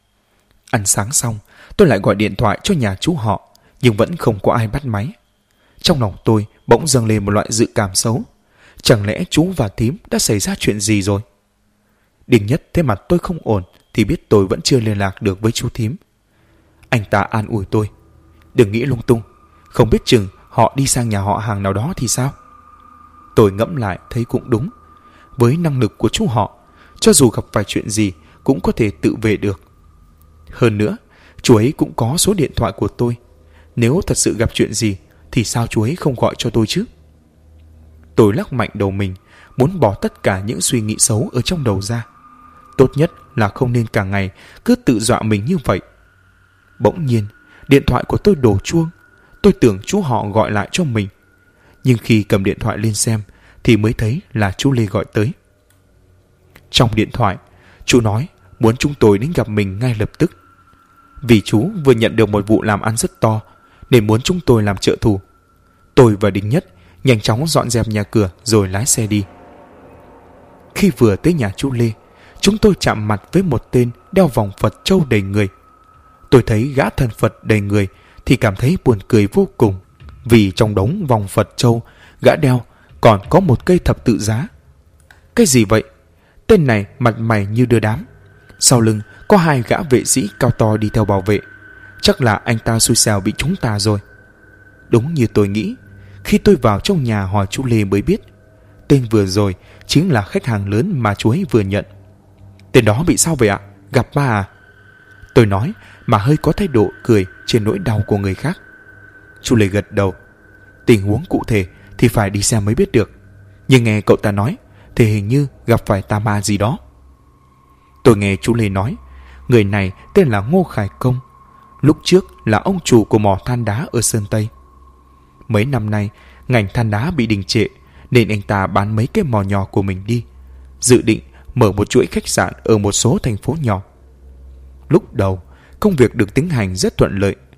Ăn sáng xong, tôi lại gọi điện thoại cho nhà chú họ, nhưng vẫn không có ai bắt máy. Trong lòng tôi bỗng dâng lên một loại dự cảm xấu. Chẳng lẽ chú và thím đã xảy ra chuyện gì rồi? Đinh Nhất thấy mặt tôi không ổn thì biết tôi vẫn chưa liên lạc được với chú thím. Anh ta an ủi tôi: Đừng nghĩ lung tung, không biết chừng họ đi sang nhà họ hàng nào đó thì sao? Tôi ngẫm lại thấy cũng đúng. Với năng lực của chú họ, cho dù gặp phải chuyện gì cũng có thể tự về được. Hơn nữa, chú ấy cũng có số điện thoại của tôi. Nếu thật sự gặp chuyện gì thì sao chú ấy không gọi cho tôi chứ? Tôi lắc mạnh đầu mình, muốn bỏ tất cả những suy nghĩ xấu ở trong đầu ra. Tốt nhất là không nên cả ngày cứ tự dọa mình như vậy. Bỗng nhiên, điện thoại của tôi đổ chuông. Tôi tưởng chú họ gọi lại cho mình. Nhưng khi cầm điện thoại lên xem thì mới thấy là chú Lê gọi tới. Trong điện thoại, chú nói muốn chúng tôi đến gặp mình ngay lập tức. Vì chú vừa nhận được một vụ làm ăn rất to nên muốn chúng tôi làm trợ thủ. Tôi và Đinh Nhất nhanh chóng dọn dẹp nhà cửa rồi lái xe đi. Khi vừa tới nhà chú Lê, chúng tôi chạm mặt với một tên đeo vòng Phật trâu đầy người. Tôi thấy gã thần Phật đầy người thì cảm thấy buồn cười vô cùng, vì trong đống vòng Phật trâu gã đeo còn có một cây thập tự giá. Cái gì vậy? Tên này mặt mày như đưa đám. Sau lưng có 2 gã vệ sĩ cao to đi theo bảo vệ. Chắc là anh ta xui xẻo bị chúng ta rồi. Đúng như tôi nghĩ. Khi tôi vào trong nhà hỏi chú Lê mới biết tên vừa rồi chính là khách hàng lớn mà chú ấy vừa nhận. Tên đó bị sao vậy ạ? Gặp ma à? Tôi nói mà hơi có thái độ cười trên nỗi đau của người khác. Chú Lê gật đầu. Tình huống cụ thể thì phải đi xem mới biết được, nhưng nghe cậu ta nói thì hình như gặp phải tà ma gì đó. Tôi nghe chú Lê nói người này tên là Ngô Khải Công. Lúc trước là ông chủ của mỏ than đá ở Sơn Tây. Mấy năm nay ngành than đá bị đình trệ nên anh ta bán mấy cái mỏ nhỏ của mình đi, dự định mở một chuỗi khách sạn ở một số thành phố nhỏ. Lúc đầu công việc được tiến hành rất thuận lợi.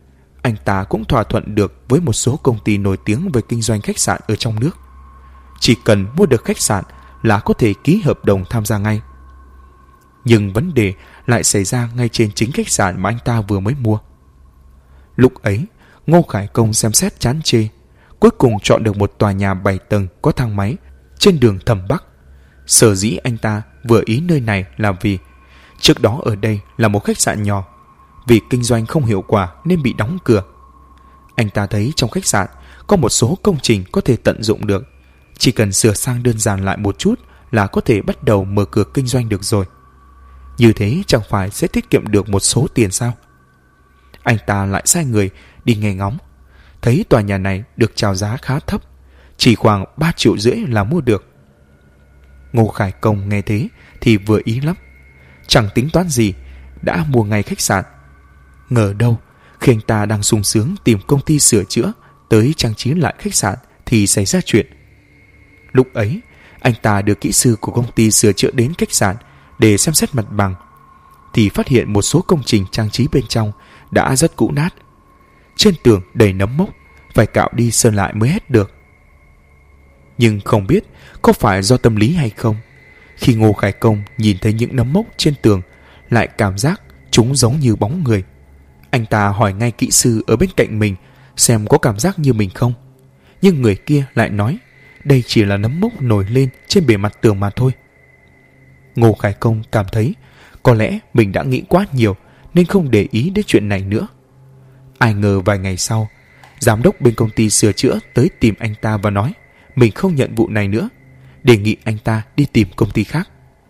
anh ta cũng thỏa thuận được với một số công ty nổi tiếng về kinh doanh khách sạn ở trong nước. Chỉ cần mua được khách sạn là có thể ký hợp đồng tham gia ngay. Nhưng vấn đề lại xảy ra ngay trên chính khách sạn mà anh ta vừa mới mua. Lúc ấy, Ngô Khải Công xem xét chán chê, cuối cùng chọn được một tòa nhà 7 tầng có thang máy trên đường Thẩm Bắc. Sở dĩ anh ta vừa ý nơi này là vì trước đó ở đây là một khách sạn nhỏ, vì kinh doanh không hiệu quả nên bị đóng cửa. Anh ta thấy trong khách sạn có một số công trình có thể tận dụng được, chỉ cần sửa sang đơn giản lại một chút là có thể bắt đầu mở cửa kinh doanh được rồi. Như thế chẳng phải sẽ tiết kiệm được một số tiền sao? Anh ta lại sai người đi nghe ngóng, thấy tòa nhà này được chào giá khá thấp, chỉ khoảng 3,5 triệu là mua được. Ngô Khải Công nghe thế thì vừa ý lắm, chẳng tính toán gì đã mua ngay khách sạn. Ngờ đâu khi anh ta đang sung sướng tìm công ty sửa chữa tới trang trí lại khách sạn thì xảy ra chuyện. Lúc ấy anh ta đưa kỹ sư của công ty sửa chữa đến khách sạn để xem xét mặt bằng, thì phát hiện một số công trình trang trí bên trong đã rất cũ nát, trên tường đầy nấm mốc, phải cạo đi sơn lại mới hết được. Nhưng không biết có phải do tâm lý hay không, khi Ngô Khải Công nhìn thấy những nấm mốc trên tường lại cảm giác chúng giống như bóng người. Anh ta hỏi ngay kỹ sư ở bên cạnh mình xem có cảm giác như mình không, nhưng người kia lại nói đây chỉ là nấm mốc nổi lên trên bề mặt tường mà thôi. Ngô Khải Công cảm thấy có lẽ mình đã nghĩ quá nhiều nên không để ý đến chuyện này nữa. Ai ngờ vài ngày sau, giám đốc bên công ty sửa chữa tới tìm anh ta và nói mình không nhận vụ này nữa, đề nghị anh ta đi tìm công ty khác.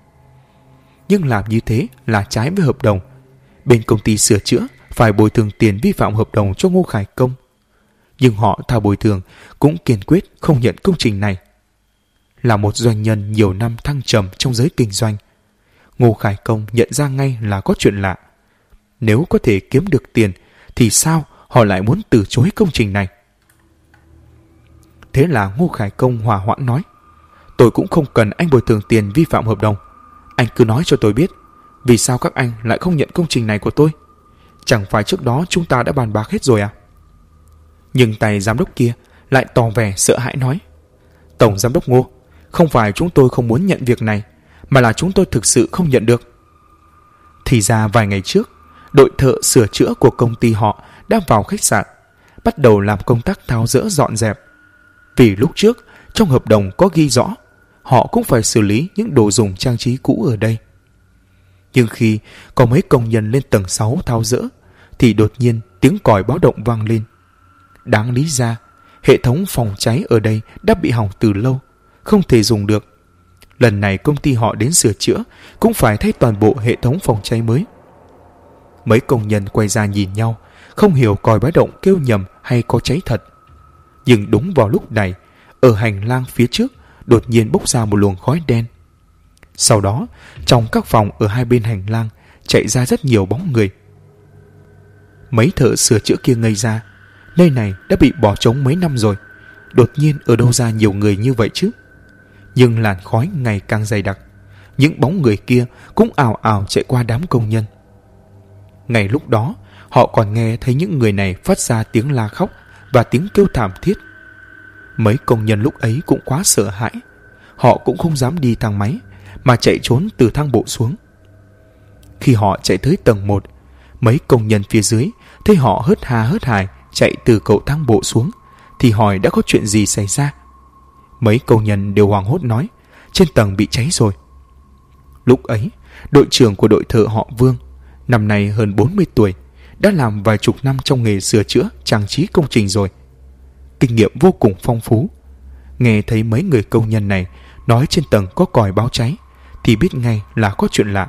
Nhưng làm như thế là trái với hợp đồng. Bên công ty sửa chữa phải bồi thường tiền vi phạm hợp đồng cho Ngô Khải Công, nhưng họ thà bồi thường cũng kiên quyết không nhận công trình này. Là một doanh nhân nhiều năm thăng trầm trong giới kinh doanh, Ngô Khải Công nhận ra ngay là có chuyện lạ. Nếu có thể kiếm được tiền thì sao họ lại muốn từ chối công trình này? Thế là Ngô Khải Công hòa hoãn nói, tôi cũng không cần anh bồi thường tiền vi phạm hợp đồng. Anh cứ nói cho tôi biết, vì sao các anh lại không nhận công trình này của tôi? Chẳng phải trước đó chúng ta đã bàn bạc hết rồi à? Nhưng tay giám đốc kia lại tỏ vẻ sợ hãi nói, Tổng giám đốc Ngô, không phải chúng tôi không muốn nhận việc này, mà là chúng tôi thực sự không nhận được. Thì ra vài ngày trước, đội thợ sửa chữa của công ty họ đã vào khách sạn, bắt đầu làm công tác tháo dỡ dọn dẹp. Vì lúc trước trong hợp đồng có ghi rõ họ cũng phải xử lý những đồ dùng trang trí cũ ở đây. Nhưng khi có mấy công nhân lên tầng 6 tháo dỡ thì đột nhiên tiếng còi báo động vang lên. Đáng lý ra hệ thống phòng cháy ở đây đã bị hỏng từ lâu, không thể dùng được. Lần này công ty họ đến sửa chữa cũng phải thay toàn bộ hệ thống phòng cháy mới. Mấy công nhân quay ra nhìn nhau, không hiểu còi báo động kêu nhầm hay có cháy thật. Nhưng đúng vào lúc này, ở hành lang phía trước đột nhiên bốc ra một luồng khói đen. Sau đó, trong các phòng ở hai bên hành lang chạy ra rất nhiều bóng người. Mấy thợ sửa chữa kia ngây ra, nơi này đã bị bỏ trống mấy năm rồi, đột nhiên ở đâu ra nhiều người như vậy chứ? Nhưng làn khói ngày càng dày đặc, những bóng người kia cũng ào ào chạy qua đám công nhân. Ngay lúc đó, họ còn nghe thấy những người này phát ra tiếng la khóc và tiếng kêu thảm thiết. Mấy công nhân lúc ấy cũng quá sợ hãi, họ cũng không dám đi thang máy mà chạy trốn từ thang bộ xuống. Khi họ chạy tới tầng 1, mấy công nhân phía dưới thấy họ hớt ha hớt hải chạy từ cầu thang bộ xuống thì hỏi đã có chuyện gì xảy ra. Mấy công nhân đều hoảng hốt nói trên tầng bị cháy rồi. Lúc ấy, đội trưởng của đội thợ họ Vương, năm nay hơn 40 tuổi, đã làm vài chục năm trong nghề sửa chữa trang trí công trình rồi, kinh nghiệm vô cùng phong phú. Nghe thấy mấy người công nhân này nói trên tầng có còi báo cháy thì biết ngay là có chuyện lạ.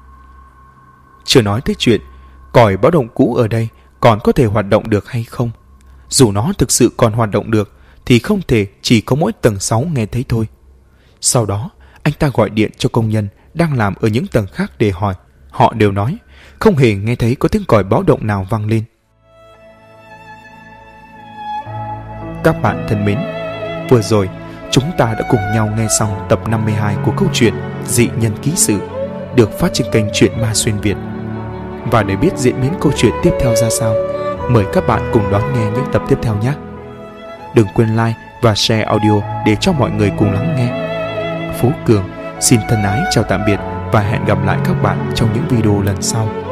Chưa nói tới chuyện còi báo động cũ ở đây còn có thể hoạt động được hay không. Dù nó thực sự còn hoạt động được thì không thể chỉ có mỗi tầng 6 nghe thấy thôi. Sau đó anh ta gọi điện cho công nhân đang làm ở những tầng khác để hỏi. Họ đều nói không hề nghe thấy có tiếng còi báo động nào vang lên. Các bạn thân mến, vừa rồi chúng ta đã cùng nhau nghe xong tập 52 của câu chuyện Dị Nhân Ký Sự được phát trên kênh Truyện Ma Xuyên Việt. Và để biết diễn biến câu chuyện tiếp theo ra sao, Mời các bạn cùng đón nghe những tập tiếp theo nhé. Đừng quên like và share audio để cho mọi người cùng lắng nghe. Phú Cường xin thân ái chào tạm biệt và hẹn gặp lại các bạn trong những video lần sau.